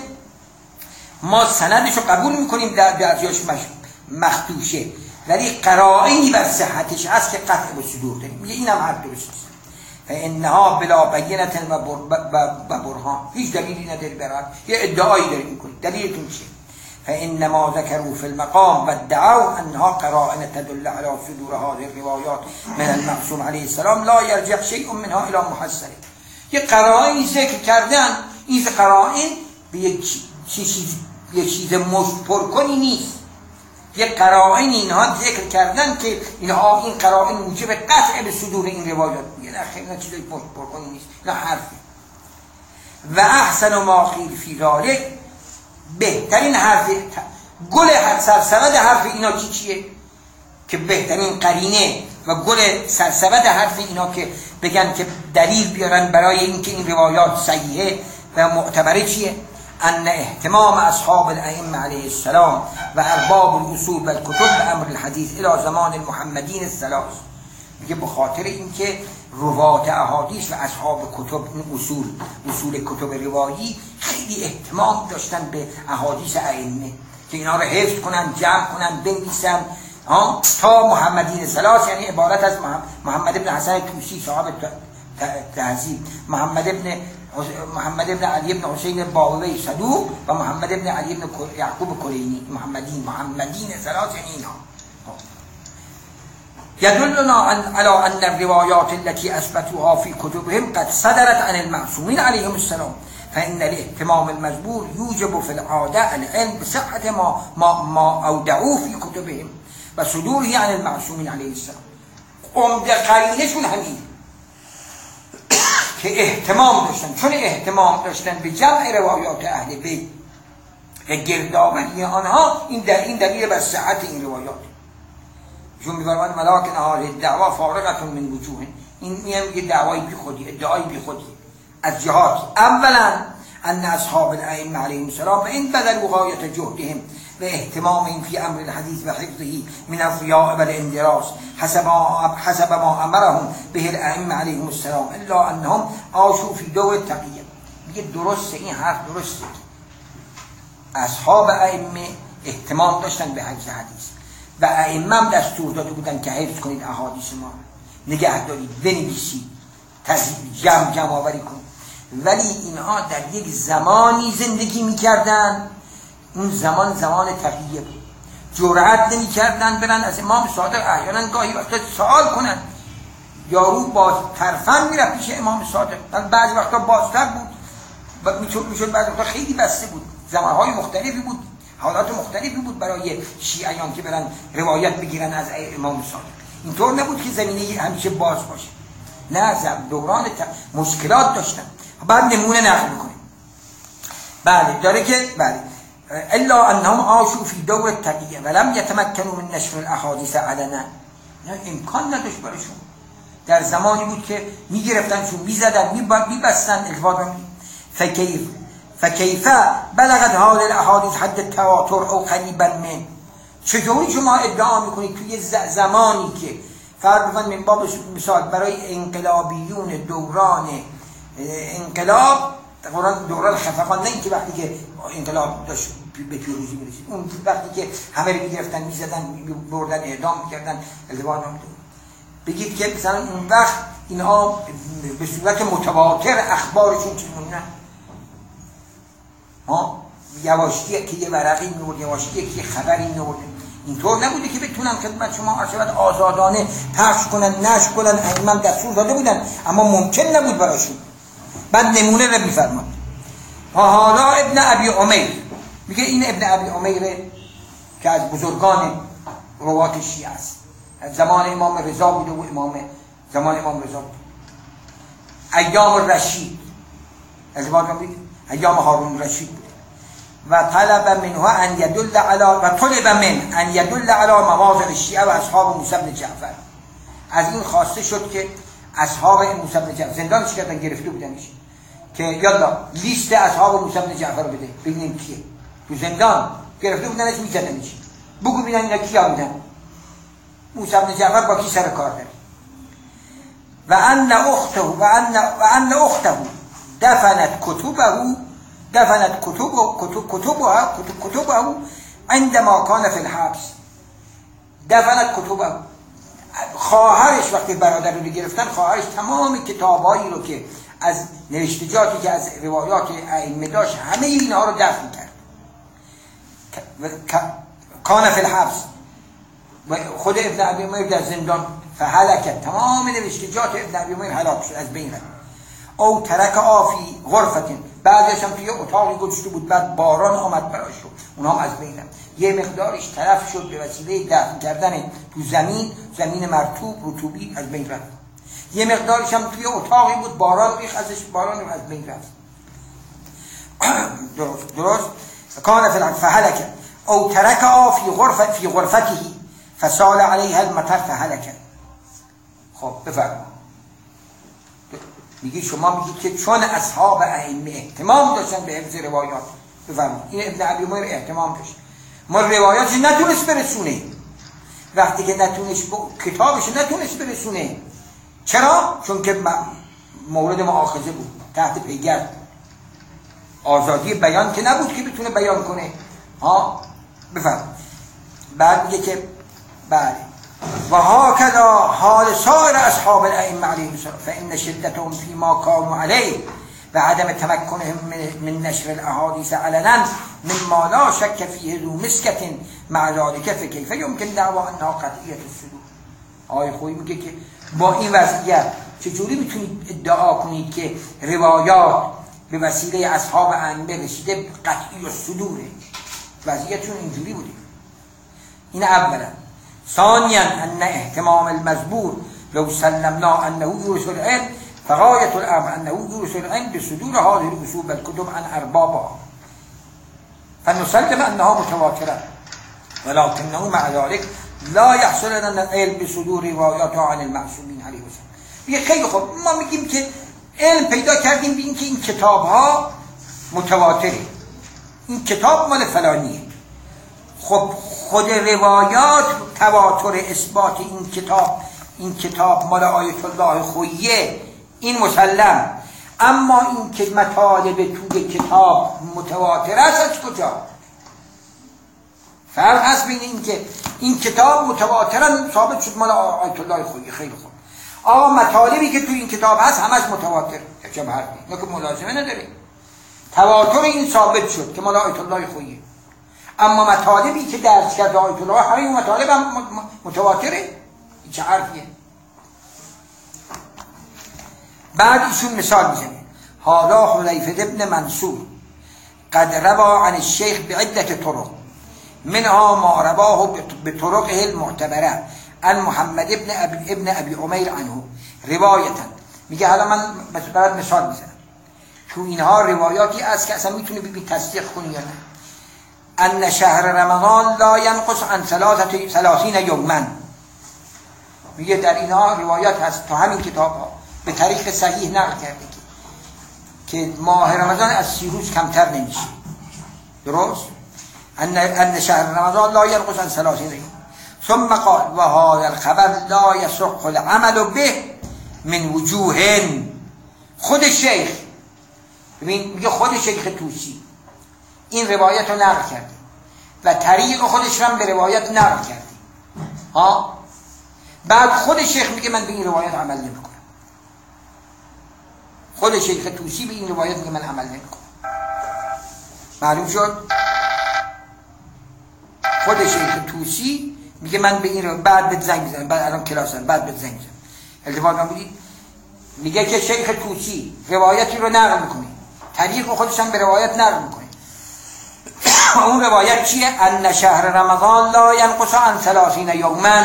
ما سندش رو قبول میکنیم در بعضیاش مخدوشه ولی قرائنی بر صحتش هست که قطع و صدور داریم. میگه اینم حرف درست نیست. فانها بلا بینه و برهان، هیچ دلیلی نداری برای یه ادعایی دارید میکنید. دلیلتون چیه؟ فانما ذكروا في المقام وادعوا انها قرائن تدل على صدور هذه الروايات من المعصوم عليه السلام لا يرجع شيء منها الى محصله. یه قرائنی ذکر کردن، این قرائن به یک چیز یک چیز مشت پرکنی نیست. یه قرائن اینها ذکر کردن که اینها این قرائن موجب قطع به صدور این روایات. یه نه خیلی نه چیزای مشت پرکنی نیست، نه حرفی. و احسن ما قیل فی ذلک، بهترین حرف گل سرسبد حرف اینا چی چیه؟ که بهترین قرینه و گل سرسبد حرف اینا که بگن که دلیل بیارن برای اینکه این روایات صحیحه و معتبره چیه؟ ان اهتمام اصحاب الائمه علیه السلام و ارباب الاصول و الکتب به امر الحدیث الى زمان المحمدین الثلاث. میگه به خاطر اینکه روات احادیث و اصحاب کتب، این اصول اصول کتب روایی خیلی اهتمام داشتن به احادیث ائمه که اینا رو حفظ کنن، جمع کنن، بنویسن تا محمدین ثلاث، یعنی عبارت از محمد ابن حسن طوسی صاحب تهذیب، محمد ابن محمد ابن علی ابن حسین باوی صدوق و محمد ابن علی ابن یعقوب کلینی. محمدین محمدین ثلاث یعنی اینا. يدلنا على أن الروايات التي أثبتوها في كتبهم قد صدرت عن المعصومين عليهم السلام، فإن الاهتمام المجبور يوجب في العادة العلم بصحة ما ما ما أودعوه في كتبهم وصدوره عن المعصومين عليه السلام. عمده قرینشون همین که اهتمام داشتن، چون اهتمام داشتن به جمع روایات اهل بیت و گردآوری آنها، این در این دلیل بر صحت این روایات. چون می‌فرماید ملاکن هذه الدعوا فارغة من وجوه، این میگه دعوای بی خودی، ادعای بی خودی. از جهات. اولا ان اصحاب الائمه علیهم السلام و این بذلوا غایت جهدهم و اهتمامهم فی امر الحدیث و حفظه من الریاء و الاندراس حسب حسب ما امرهم به الائمه علیهم السلام الا انهم عاشوا فی دور التقیه. میگه درسته، این حرف درسته، اصحاب ائمه اهتمام داشتن به حفظ حدیث و ائمه هم دستور داده بودن که حفظ کنید احادیث ما، نگه دارید، بنویسید، جمع جمع آوری کنید. ولی اینها در یک زمانی زندگی میکردن، اون زمان زمان تقیه بود، جرأت نمیکردن برن از امام صادق احیانا گاهی وقتا سوال کنن. یارو باز ترفن میرفت پیش امام صادق، بعضی وقتا بازتر بود، میشد میشد بعضی وقتا خیلی بسته بود، زمانهای مختلفی بود، حالات مختلفی بود برای شیعیان که برن روایت بگیرن از امام صادق. اینطور نبود که زمینه همیشه باز باشه، نه، دوران مشکلات داشتن. بعد نمونه نقل میکنیم. بله داره که بله الا انهم عاشوا فی دور التقیه ولم یتمکنوا من نشر الاحادیث علنا. نه امکان نداشت براشون، در زمانی بود که میگرفتنشون، میزدن، میبستن الفاظا. فکیف فکیف بلغت حال الاحادیث حد التواتر او قریبا من. چطوری شما ادعا میکنید توی زمانی که فرض من من باب مثال برای انقلابیون دوران انقلاب، دوران خفقان، نه اینکه وقتی که انقلاب داشت به پیروزی میرسید، اون وقتی که همه رو میگرفتن، میزدن، بردن، اعدام میکردن، الزام نمیدون، بگید که مثلا اون وقت اینها به صورت متواتر اخبارشون چیزونه، ها یواشکی که یه ورقی میورد، یواشکی که خبری میورد، اینطور نبوده که بتونن خدمت شما عرض آزادانه پخش کنن، نشر کنن. ائمه دستور داده بودن اما ممکن نبود براشون. بعد نمونه رو میفرماد. حالا ابن ابی عمیر میگه، این ابن ابی عمیر که از بزرگان روات شیعه است، زمان امام رضا بوده و امام زمان امام رضا بود، ایام رشید، از بعد ایام هارون رشید بود. و طلب منها ان يدل على و طلب من ان يدل على مواضع الشیعه و اصحاب موسی بن جعفر. از این خواسته شد که اصحاب موسی بن جعفر زندانش کردن، گرفته بودنش، که یالا لیست اصحاب موسی بن جعفر رو بده ببینیم کیه. تو زندان گرفته بودنش، میزدنش، بگو ببینن اینا کیا بودن، موسی بن جعفر با کی سر کار داره. و ان اخته و ان و ان اخته دفنت کتبه دفنت کتب کتب کتبها کتب کتبه عندما كان في الحبس. دفنت کتبه، خواهرش وقتی برادر رو گرفتن، خواهرش تمام کتابایی رو که از نوشتجاتی که از روایات ائمه داشت، همه اینها رو دفن کرد. کان فی الحبس، خود ابن ابی عمیر در زندان، فهلکت، تمام نوشتجات ابن ابی عمیر هلاک شد، از بین رفت. او ترک آفی غرفتین، بعدش هم توی اتاقی گذاشته بود، بعد باران آمد براش شد، اونها هم از بین رفت. یه مقدارش تلف شد به وسیله دفن کردن تو زمین، زمین مرطوب رطوبی از بین رفت. یه مقدارش هم توی اتاقی بود، باران ریخت ازش، باران رو از بین رفت. درست درست کان فی الحبس فهلک او ترک آفی غرفت فی غرفته فسال علیها المطر فهلک. خب بفرمایید. میگی شما میگید که چون اصحاب ائمه اهتمام داشتن به حفظ روایات، بفرمایید این ابن ابی عمیر اهتمام داشت، ما روایاتش نتونست برسونه، وقتی که نتونست کتابش نتونست برسونه، چرا؟ چون که مورد مؤاخذه بود، تحت پیگرد، آزادی بیان که نبود که بتونه بیان کنه. ها بفرمایید. بعد میگه که بله و هكذا حال سایر اصحاب الائمه علیهم السلام فان شدتهم فيما كانوا عليه و عدم تمکنهم من نشر الاحاديث علنا مما لا شك فيه ذو مسكة مع ذلك فكيف يمكن دعوى انها قطعیة الصدور. آقای خویی میگه که با این وضعیت چجوری میتونید ادعا کنید که روایات به وسیله اصحاب ائمه رسیده قطعی الصدوره؟ وضعیتشون اینجوری بوده. این اولا. ثانیا ان اهتمام المزبور لو سلمنا انه يورث العلم فغاية الامر انه يورث العلم بصدور هذه الاصول الكتب عن اربابها فنسلم انها متواتره ولكنه مع ذلك لا يحصل لنا العلم بصدور رواياتها عن المعصومين عليه السلام. بگه خیلی خوب، ما میگیم که علم پیدا کردیم ببینیم که این کتاب ها متواتره، این کتاب مال فلانیه. خب خود روایات تواتر اثبات این کتاب این کتاب مال آیت الله خوییه، این مسلم. اما این که مطالب توی کتاب متواتر است از کجا؟ فرق هست بین این که این کتاب متواترن ثابت شد مال آیت الله خویی. خیلی خوب، آقا مطالبی که توی این کتاب هست همش متواتر، چه حرفی؟ نه که ملازمه نداره. تواتر این ثابت شد که مال آیت الله خویی. اما مطالبی که درس کرده آیت الله همه این مطالب هم متواتره، چه حرفیه؟ بعد ایشون مثال میزنه، حالا حذیفه ابن منصور قد روا عن الشیخ بعدة طرق منها ما رواه بطرقه المعتبره عن محمد ابن ابی, ابن ابی عمیر عنه روایتا. میگه حالا من برات مثال میزنم، تو اینها روایاتی است که اصلا میتونه ببین تصدیق کنی یا نه. ان شهر رمضان لا ينقص عن ثلاثین یوما. میگه در اینها روایات هست تو همین کتاب ها به طریق صحیح نقل کرده که ماه رمضان از سی روز کمتر نمیشه. درست؟ ان ان شهر رمضان لا ينقص عن ثلاثین یوم. ثم قال و هذا الخبر لا يصح العمل به من وجوه. خود شیخ، ببین میگه خود شیخ طوسی این روایت رو نقل کرده و طریق خودش هم به روایت نقل کرده ها. بعد خود شیخ میگه من به این روایت عمل نمیکنم. خود شیخ طوسی به این روایت میگه من عمل نمیکنم. معلوم شد؟ خود شیخ طوسی میگه من به این رو بعد به زنگ بزنم، بعد الان کلاسم بعد به زنگ بزنم. التفات من بودید؟ میگه که شیخ طوسی روایتی رو نقل میکنه، طریق خودش هم به روایت نقل میکنه. اون روایت چیه؟ ان شهر رمضان لا ينقص عن ثلاثین یوما.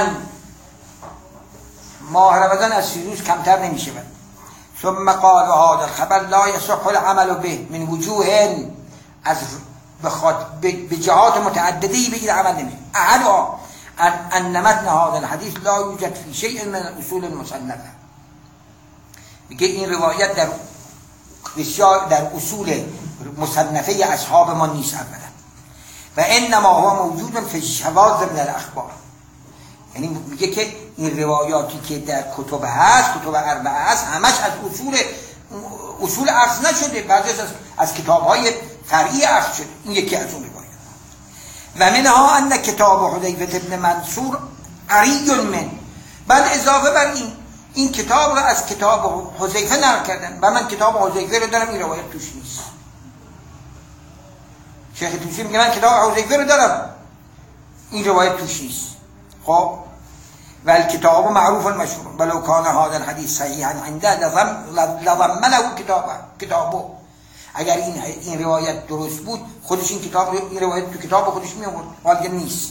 ماه رمضان از سی روز کمتر نمیشه. ثم قال هذا الخبر لا يصح العمل به من وجوه. از بخاطر به جهات متعددی به این عمل نمیشه. احدها ان متن هذا الحديث لا يوجد في شيء من الاصول المصنفه. میگه این روایت در بسیار در اصول مصنفه اصحاب ما نیست اولا، و انما هو موجود فی شواذ من الاخبار. یعنی میگه که این روایاتی که در کتب هست، کتب اربعه هست، همش از اصول اصول اخذ نشده، بعضی از از کتاب‌های فرعی اخذ شده. این یکی از اون روایات. و منها ان کتاب حذیفه ابن منصور عری من. بعد اضافه بر این این کتاب رو از کتاب حذیفه نقل کردن و من کتاب حذیفه رو دارم، این روایت توش نیست. شیخ طوسی میگه من کتاب حذیفه رو دارم، این روایت توش نیست. خب و الكتاب معروف مشهور ولو كان هذا الحديث صحيحا عنده لضم له كتابه کتابه. اگر این این روایت درست بود خودش این کتاب این روایت تو کتاب خودش می آورد، ولی نیست.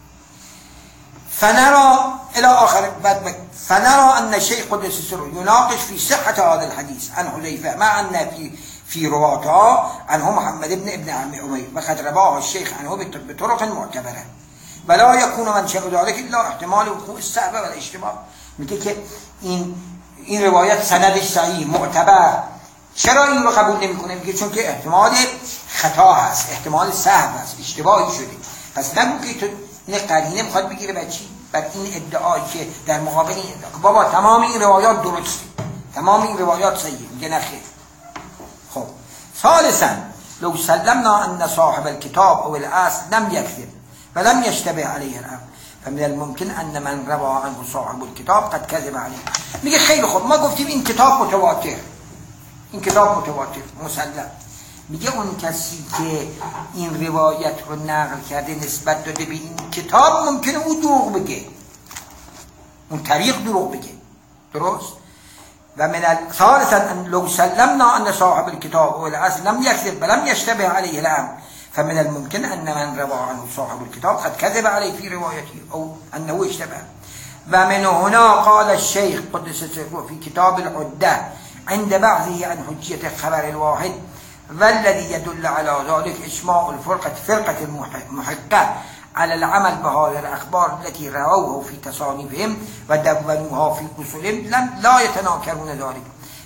فنرى الى آخر بعد فنرى ان الشيخ قدس سره يناقش في صحة هذا الحديث عن حذيفة مع ان في في رواتها عنه محمد بن ابن عم عمير وقد رواه الشيخ عنه بطرق معتبرة ولا يكون من شهد ذلك الا احتمال وقوع السهو والاشتباه. میگه که این این روایت سندش صحیح معتبر. چرا این رو قبول نمیکنه؟ میگه چون که احتمال خطا هست، احتمال سهو هست، اشتباهی شده. پس نگو که تو این قرینه میخواد بگیره بر چی؟ بر این ادعایی که در مقابل این ادعا بابا تمام این روایات درسته، تمام این روایات صحیحه. میگه نه خیر. خب ثالثا لو سلمنا ان صاحب الكتاب او الاصل لم يكذب ولم يشتبه عليه الامر فمن الممكن ان من روى عنه صاحب الكتاب قد كذب عليه. میگه خیلی خوب ما گفتیم این کتاب متواتر، این کتاب متواتر مسلم. میگه اون کسی که این روایت رو نقل کرده نسبت داده به این کتاب ممکنه او دروغ بگه، اون طریق دروغ بگه. درست؟ و من ثالثا لو سلمنا ان صاحب الكتاب او الاصل لم يكذب ولم يشتبه عليه الامر فمن الممكن ان من روى عنه صاحب الكتاب قد كذب عليه في روايته او انه اشتبه. و من هنا قال الشيخ قدس سره في كتاب العدة عند بعضه عن حجية الخبر الواحد والذي يدل على ذلك إجماع الفرقة فرقة المحقة على العمل بهذه الأخبار التي رووه في تصانيفهم ودونوها في أصولهم لم لا يتناكرون ذلك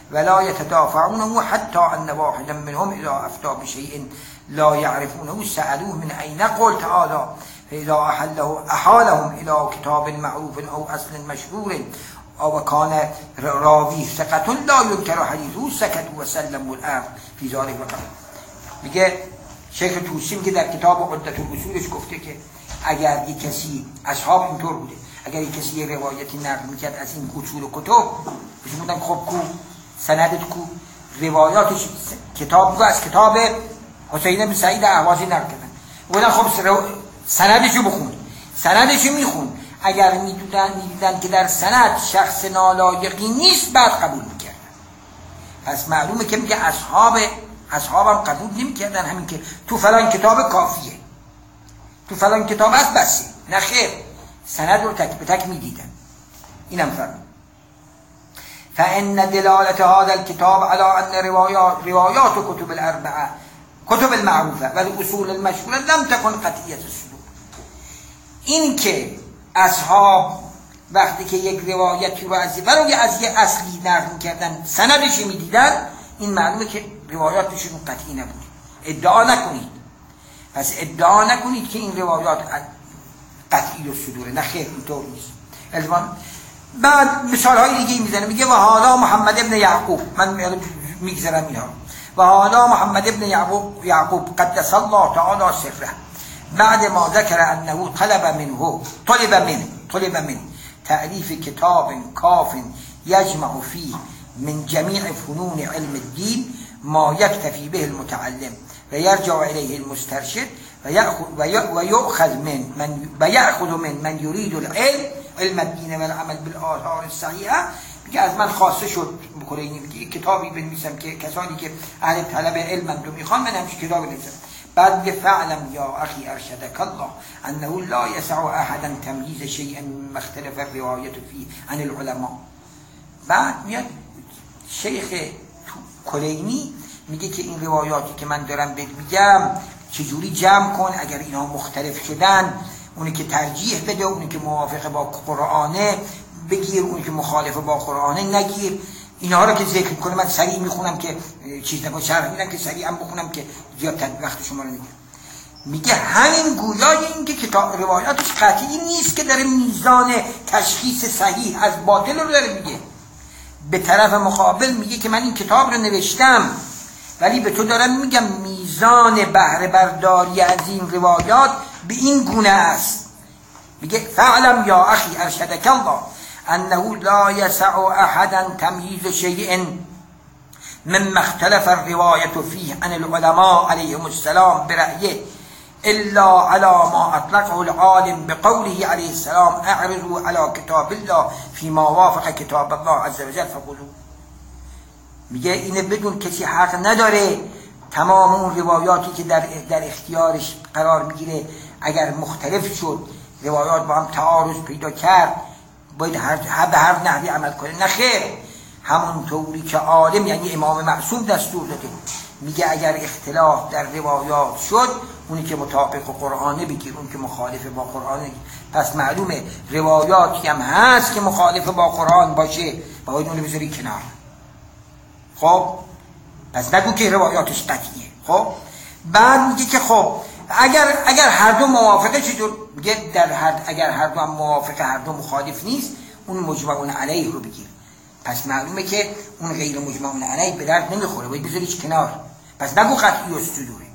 ولا يتدافعونه حتى أن واحدا منهم إذا أفتى بشيء لا يعرفونه سألوه من أين قل تعالى فإذا أحله أحالهم إلى كتاب معروف أو أصل مشهور أو كان راوی ثقة لا ينكر حديثه سكتوا وسلموا الأمر في ذلك وقت. میگه شیخ توسی میگه در کتاب عدة الاصولش گفته که اگر یک کسی اصحاب اینطور بوده، اگر یک کسی یه روایتی نقل میکرد از این اصول کتب بهش بودن خب کو سندت کو روایاتش کتاب کو از کتاب حسین بن سعید اهوازی نقل کردن بودن خب سندشو بخون سندشو میخون اگر میدونن میدیدن که در سند شخص نالایقی نیست بعد قبول میکردن. پس معلومه که میگه اصحاب اصحابم قبول نمیکردن همین که تو فلان کتاب کافیه تو فلان کتاب هست بسه، نه خیر سند رو تک به تک میدیدن. اینم فرمود فإن دلالة هذا الكتاب على أن روايات روايات كتب الأربعة كتب المعروفة والأصول المشهورة لم تكن قطعية الصدور. این که اصحاب وقتی که یک روایتی رو از برای از یه اصلی نقل کردن سندش میدیدن این معلومه که روایاتشون قطعی نبود. ادعا نکنید پس ادعا نکنید که این روایات قطعی و صدوره، نه خیر اینطور نیست. الزام بعد مثال های دیگه میزنه میگه و حالا محمد ابن یعقوب من میگذرم اینها و حالا محمد ابن یعقوب یعقوب قدس الله تعالی سره بعد ما ذکر انه طلب منه طلب من طلب من تألیف کتاب کاف یجمع فيه من جميع فنون علم الدين ما يكتفي به المتعلم ويرجع إليه المسترشد ويأخذ من من ويأخذ من من يريد العلم علم الدين والعمل بالآثار الصحيحة. میگه از من خواسته شد بکنه این کتابی بنویسم که کسانی که اهل طلب علم رو میخوان من همچین کتابی بنویسم. بعد میگه فعلم یا اخي ارشدك الله انه لا يسع احدا تمييز شيء مما اختلف الروايه فيه عن العلماء. بعد میاد شیخ کلینی میگه که این روایاتی که من دارم بهت میگم چجوری جمع کن اگر اینا مختلف شدن اونی که ترجیح بده اونی که موافق با قرآنه بگیر اونی که مخالف با قرآنه نگیر. اینها رو که ذکر کنه من سریع میخونم که چیز نبا شرح میدم که سریع هم بخونم که زیاد وقت شما رو نگیرم. میگه همین گویای این که کتاب روایاتش قطعی نیست که داره میزان تشخیص صحیح از باطل رو داره میگه. به طرف مقابل میگه که من این کتاب رو نوشتم ولی به تو دارم میگم میزان بهره برداری از این روایات به این گونه است. میگه فعلم یا اخی ارشدک الله انه لا يسع احدا تمييز شيء مما اختلف الرواية فيه عن العلماء عليهم السلام برأيه إلا على ما أطلقه العالم بقوله عليه السلام اعرضوا على كتاب الله فيما وافق كتاب الله عز وجل فقولوا. میگه اینه بدون کسی حق نداره تمام اون روایاتی که در در اختیارش قرار میگیره اگر مختلف شد روایات با هم تعارض پیدا کرد باید هر به هر نحوی عمل کنه. نه خیر همون طوری که عالم یعنی امام معصوم دستور داده میگه اگر اختلاف در روایات شد اونی که مطابق قرآنه بگیر اون که مخالف با قرآنه بگیر. پس معلومه روایاتی هم هست که مخالف با قرآن باشه باید اون رو بذاری کنار. خب پس نگو که روایاتش قطعیه. خب بعد میگه که خب اگر اگر هر دو موافقه چطور میگه در هر اگر هر دو هم موافق هر دو مخالف نیست اون مجمعون علیه رو بگیر. پس معلومه که اون غیر مجمعون علیه به درد نمیخوره باید بذاریش کنار. پس نگو قطعی و صدوره.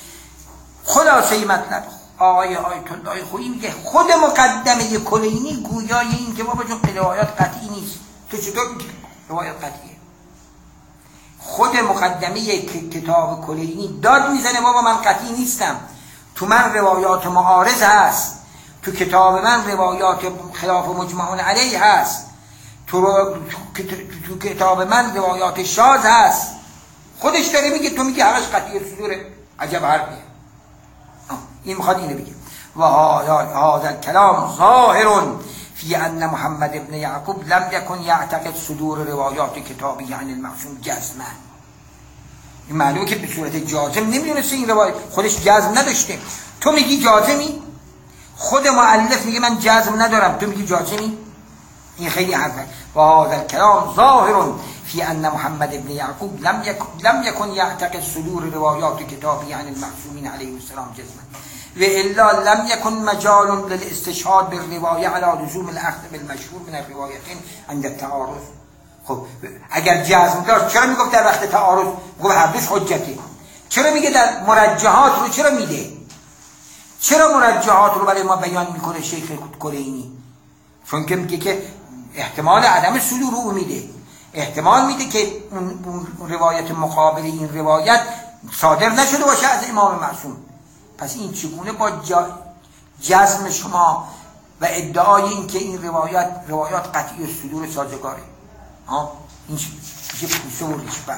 خلاصه مطلب آقای آیت الله خویی میگه خود مقدمه کلینی گویای این که بابا چون روایات قطعی نیست تو چطور میگی روایات قطعیه؟ خود مقدمه کتاب کلینی داد میزنه بابا من قطعی نیستم تو من روایات معارض هست تو کتاب من روایات خلاف مجمعون علیه هست تو, رو... تو... تو کتاب من روایات شاذ هست. خودش داره میگه تو میگه همش قطعی صدوره. عجب حرفیه. این میخواد اینو بگه و هذا الكلام ظاهر في ان محمد ابن يعقوب لم يكن يعتقد صدور روایات کتابی عن المعصوم جزما. این معلومه که به صورت جازم نمیدونسته این روایت خودش جزم نداشته. تو میگی جازمی خود مؤلف میگه من جزم ندارم تو میگی جازمی. این خیلی حرفه. و هذا الكلام ظاهر فی ان محمد ابن یعقوب لم یکن لم یکن یعتقد صدور روایات کتابی عن المعصومین علیهم السلام جزما و الا لم یکن مجال للاستشهاد بالروايه على لزوم الاخذ بالمشهور من الروايتين عند التعارض. خب اگر جزم داشت چرا میگفت در وقت تعارض میگفت هر دوش حجته؟ چرا میگه در مرجحات رو چرا میده؟ چرا مرجحات رو برای ما بیان میکنه شیخ کلینی؟ چون که میگه که احتمال عدم صدور رو میده، احتمال میده که اون روایت مقابل این روایت صادر نشده باشه از امام معصوم. پس این چگونه با جزم شما و ادعای این که این روایت روایات قطعی و صدور سازگاره؟ ها این چه پوسه و ریشبه.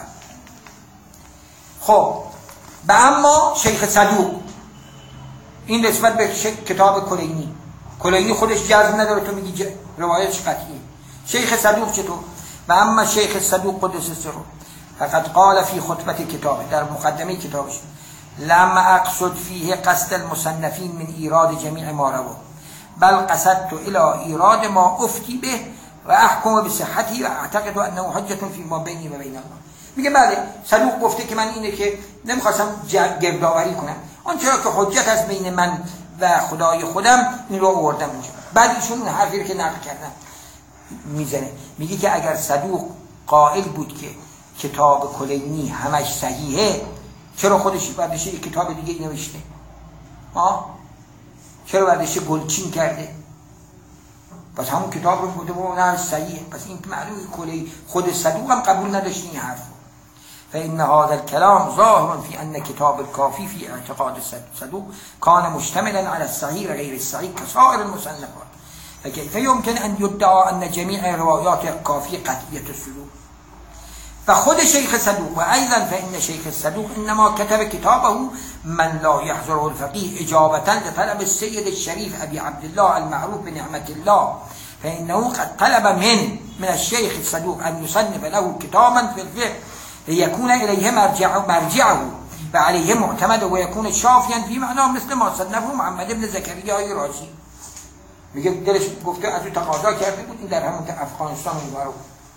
خب و اما شیخ صدوق این نسبت به کتاب کلینی، کلینی خودش جزم نداره، تو میگی روایتش قطعیه. شیخ صدوق چطور؟ و اما شیخ صدوق قدس سره فقط قال فی خطبه کتابه، در مقدمه کتابش، لم اقصد فیه قصد المصنفین من ایراد جمیع ما روا بل قصدت الى ایراد ما افتی به و احکم بصحتی و اعتقد انه حجت فی ما بینی و بین الله. میگه بله صدوق گفته که من اینه که نمیخواستم گردآوری کنم، آن چرا که حجت از بین من و خدای خودم این رو آوردم اونجا. بعد ایشون اون حرفی که نقل کردم میزنه، میگه که اگر صدوق قائل بود که کتاب کلینی همش صحیحه، چرا خودش بعدش یک کتاب دیگه نوشته؟ ها؟ چرا بعدش گلچین کرده؟ پس همون کتاب رو بوده و نه صحیحه. پس این معلومه کلی خود صدوق هم قبول نداشت این حرف. فإن هذا الكلام ظاهر في أن كتاب الكافي في اعتقاد صدوق كان مشتملا على الصحيح وغير الصحيح كسائر المصنفات فكيف يمكن أن يدعى أن جميع روايات الكافي قطعية الصدور؟ فخود شيخ صدوق وأيضا فإن شيخ الصدوق إنما كتب كتابه من لا يحضره الفقيه إجابة لطلب السيد الشريف أبي عبد الله المعروف بنعمة الله، فإنه قد طلب من من الشيخ الصدوق أن يصنف له كتابا في الفقه ليكون إليه مرجعه, مرجعه وعليه معتمد ويكون شافيا في معناه مثل ما صنفه محمد بن زكريا رازي. میگه دلش گفته از او تقاضا کرده بود این در همون افغانستان اونورا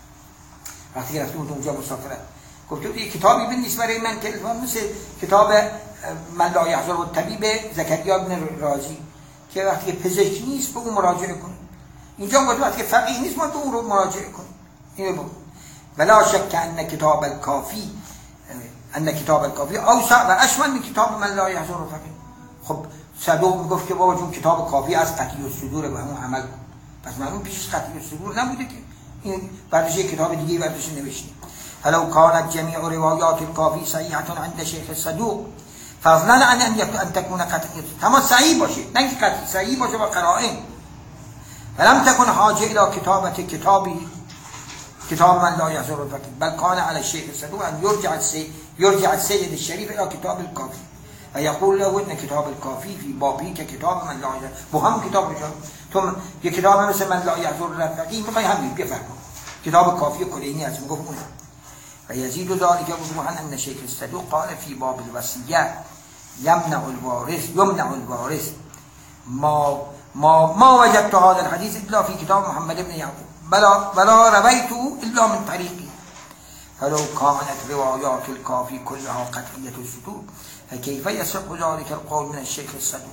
وقتی رفته بود اونجا مسافرت، گفته بود یک کتابی بنویس برای من که مثل کتاب من لا یحضره الطبیب زکریا بن رازی که وقتی پزشک نیست به اون مراجعه کنه. اینجا گفته وقتی فقیه نیست ما به اون رو مراجعه کنیم. اینو بود. ولا شک ان کتاب الکافی ان کتاب الکافی اوسع و اشمل من کتاب من لا یحضره الفقیه. خب صدوق میگفت که بابا جون کتاب کافی از قطعی الصدور به همون عمل کن. پس معلوم پیش قطعی الصدور نبوده که این بعدش یک کتاب دیگه بعدش نوشته. فلو كانت جميع روايات الكافي صحيحة عند شيخ الصدوق فضلا عن ان تكون قطعية، تمام صحیح باشه نه اینکه قطعی صحیح باشه با قرائن، ولم تكن حاجه الى كتابة كتابي كتاب من لا يحضره الفقيه بل كان على الشيخ الصدوق ان يرجع السيد يرجع السيد الشريف الى كتاب الكافي ويقول له ان كتاب الكافي في بابه ككتاب من لا يحضره. با هم کتاب میشه تو یک کتاب مثل من لا يحضره الفقيه میخوای همین بفهم کتاب کافی کلینی از میگفت اون. و یزید ذلك وضوحا ان شیخ الصدوق قال في باب الوصیه يمنع الوارث يمنع الوارث ما ما ما وجدت هذا الحديث الا في كتاب محمد بن يعقوب بلا بلا رويته الا من طريقي فلو كانت روايات الكافي كلها قطعية الصدور فكيف يصح ذلك القول من الشيخ الصدوق؟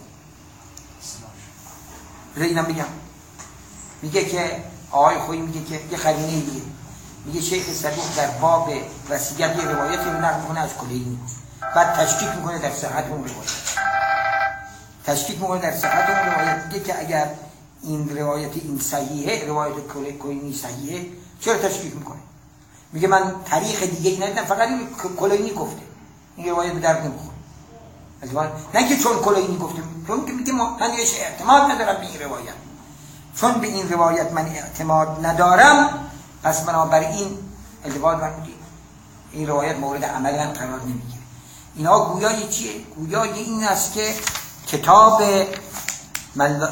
اینا میگم میگه که آقای خویی میگه که یه قرینه دیگه میگه شیخ صدوق در باب وصیت یه روایتی رو نقل میکنه از کلینی، بعد تشکیک میکنه در صحت اون روایت، تشکیک میکنه در صحت اون روایت، میگه که اگر این روایت این صحیحه، روایت کلینی صحیحه، چرا تشکیک میکنه؟ میگه من طریق دیگه ای ندیدم، فقط این کلینی گفته این روایت به درد نمیخوره. نه که چون کلینی گفته، چون که میگه من یه اعتماد ندارم به این روایت، چون به این روایت من اعتماد ندارم پس بنابراین التفات فرمودید این روایت مورد عمل من قرار نمیگیره. اینا گویای چیه؟ گویای این است که کتاب من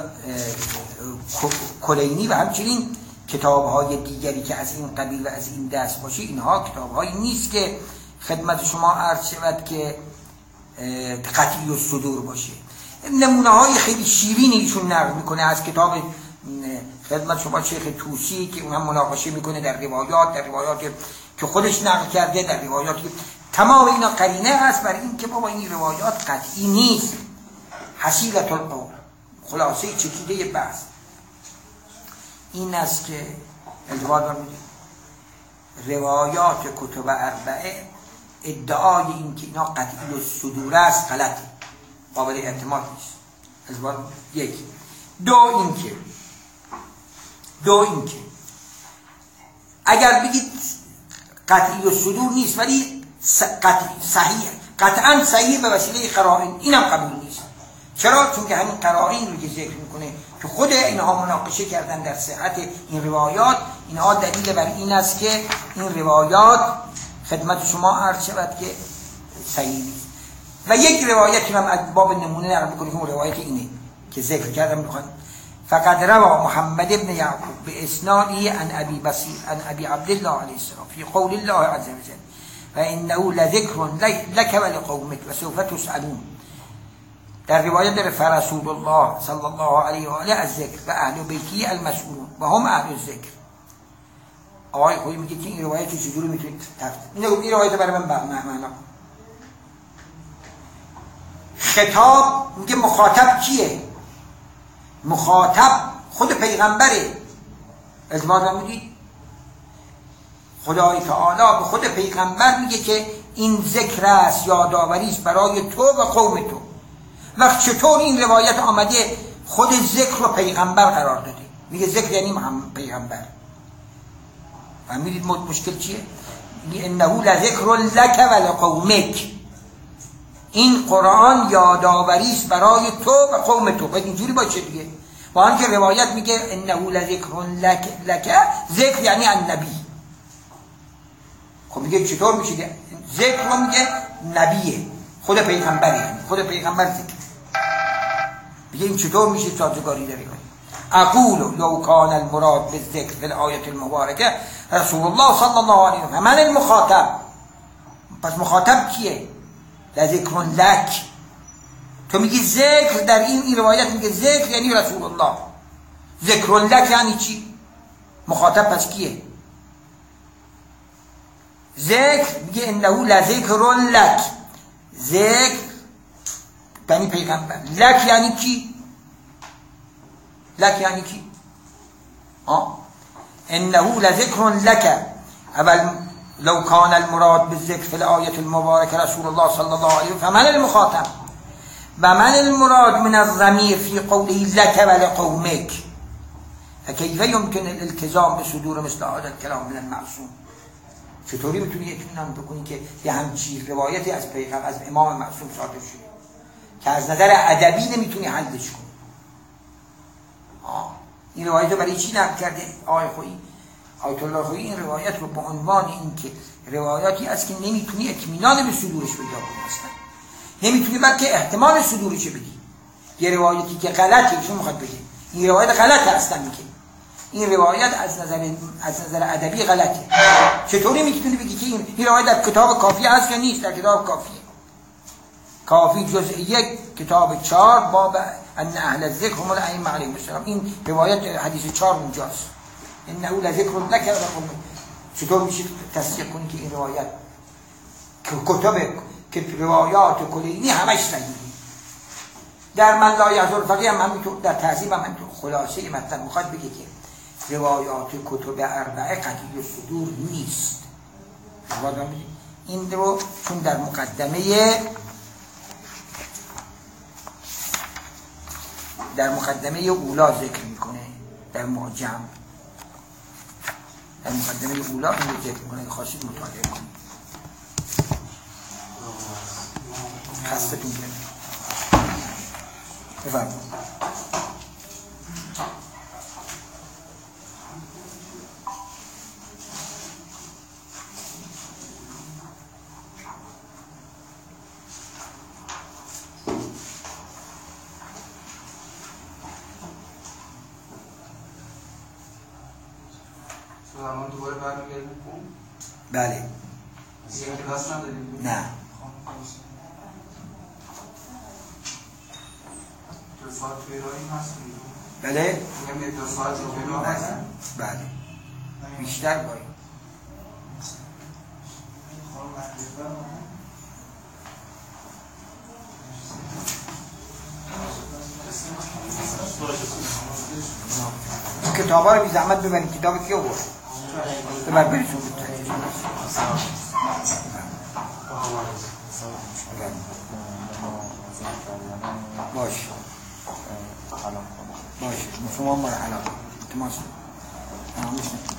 کلینی و همچنین کتاب‌های دیگری که از این قبیل و از این دست باشه اینها کتاب‌هایی نیست که خدمت شما عرض شود که قطعی الصدور باشه. نمونه‌های خیلی شیرینی ایشون نقل میکنه از کتاب خدمت شما شیخ طوسی که اونم مناقشه میکنه در روایات در روایات که خودش نقل کرده در روایاتی. تمام اینا قرینه است برای این که بابا این روایات قطعی نیست. حصیلة القول، خلاصه چکیده بحث این است که التفات فرمودید روایات کتب اربعه ادعای این که اینا قطعی الصدور است غلطه، قابل اعتماد نیست. التفات یک. دو اینکه دو اینکه اگر بگید قطعی الصدور نیست ولی قطعی صحیح، قطعا صحیح به وسیله قرائن، اینم قبول نیست. چرا؟ چون که همین قرائن رو که ذکر میکنه که خود اینها مناقشه کردن در صحت این روایات، اینها دلیل بر این است که این روایات خدمت شما عرض شود که صحیح نیست. و یک روایتی هم از باب نمونه نقل میکنه که اون روایت اینه که ذکر کردم میخوان فقد روى محمد ابن یعقوب باسناده عن ابي بصير عن ابي عبد الله عليه السلام في قول الله عز وجل فانه لذكر لك ولقومك وسوف تسألون. در روایت در فرسول الله صلی الله علیه و آله از ذکر و اهل بیتی المسئولون و هم اهل الذکر. آقای خویی میگه که این روایت رو چجوری میتونید تفسیر؟ این روایت برای من معنا. خطاب میگه مخاطب کیه؟ مخاطب خود پیغمبره. اعتبار نمودید؟ خدای تعالی به خود پیغمبر میگه که این ذکر است، یادآوری است برای تو و قوم تو. وقت چطور این روایت آمده خود ذکر رو پیغمبر قرار داده؟ میگه ذکر یعنی محمد پیغمبر. فهمیدید مشکل چیه؟ میگه انه لذکر لک ولقومک، این قرآن یادآوری است برای تو و قوم تو. باید اینجوری باشه دیگه. با آنکه روایت میگه انه لذکر لک لک، ذکر یعنی النبی. خب میگه چطور میشه؟ ذکر رو میگه نبیه، خود پیغمبر، یعنی خود پیغمبر ذکر. میگه این چطور میشه سازگاری داره؟ اقول لو کان المراد بالذکر فی الآیه المبارکه رسول الله صلی الله علیه و سلم. من المخاطب، پس مخاطب کیه؟ لذکر لک. تو میگی ذکر در این, این روایت میگه ذکر یعنی رسول الله. ذکر لک یعنی چی؟ مخاطب پس کیه؟ ذکر میگه انه لذکر لک، ذکر یعنی پیغمبر. لک یعنی کی؟ لک یعنی کی؟ آه انه لذکر لک. اول لو کان المراد بالذکر فی الآیه المبارکه رسول الله صلی الله علیه و فمن المخاطب و من المراد من الضمیر فی قوله لک ولقومک فکیف یمکن الالتزام بصدور مثل هذا الكلام من المعصوم. چطوری میتونی اطمینان بکنی که یه همچین روایتی از پیغمبر از امام معصوم صادر شده که از نظر ادبی نمیتونی حلش کنی؟ آه این روایت رو برای چی نقل کرده آقای خویی؟ آیت الله خویی این روایت رو به عنوان این که روایاتی است که نمیتونی اطمینان به صدورش پیدا کنی، اصلا نمیتونی بلکه احتمال صدورش بدی. یه روایتی که غلطه چون میخواد بگه این روایت غلطه اصلا، میگه این روایت از نظر از نظر ادبی غلطه. چطوری میتونی بگی که این, این روایت در کتاب کافی هست یا نیست؟ در کتاب کافیه. کافی جزء یک کتاب چهار باب ان اهل الذکر هم الائمه علیهم السلام. این روایت حدیث چهار اونجاست. انه لذکر لک ولقومک. چطور میشه تصدیق کنی که این روایت کتاب که روایات کلینی همش صحیحه؟ در من لا یحضر فقیه هم همینطور، در تهذیب هم همینطور. خلاصه مطلب میخواد بگه که روایات کتب اربعه قطعی الصدور نیست. این رو چون در مقدمه در مقدمه اولا ذکر میکنه، در معجم در مقدمه اولا این رو ذکر میکنه. خواستید مطالعه کنید. خستتون کنید. بفرمایید. زمان دوباره برمیگردیم خون؟ بله. دیگه کلاس نداریم؟ نه. دو ساعت بیرایی هست؟ بله؟ میگم یک دو ساعت بیرایی هست؟ بله. بیشتر باید. کتابا رو بی زحمت ببرید. کتاب کی آورد؟ ببر بریشون بود. باش باش شما مرحله تماس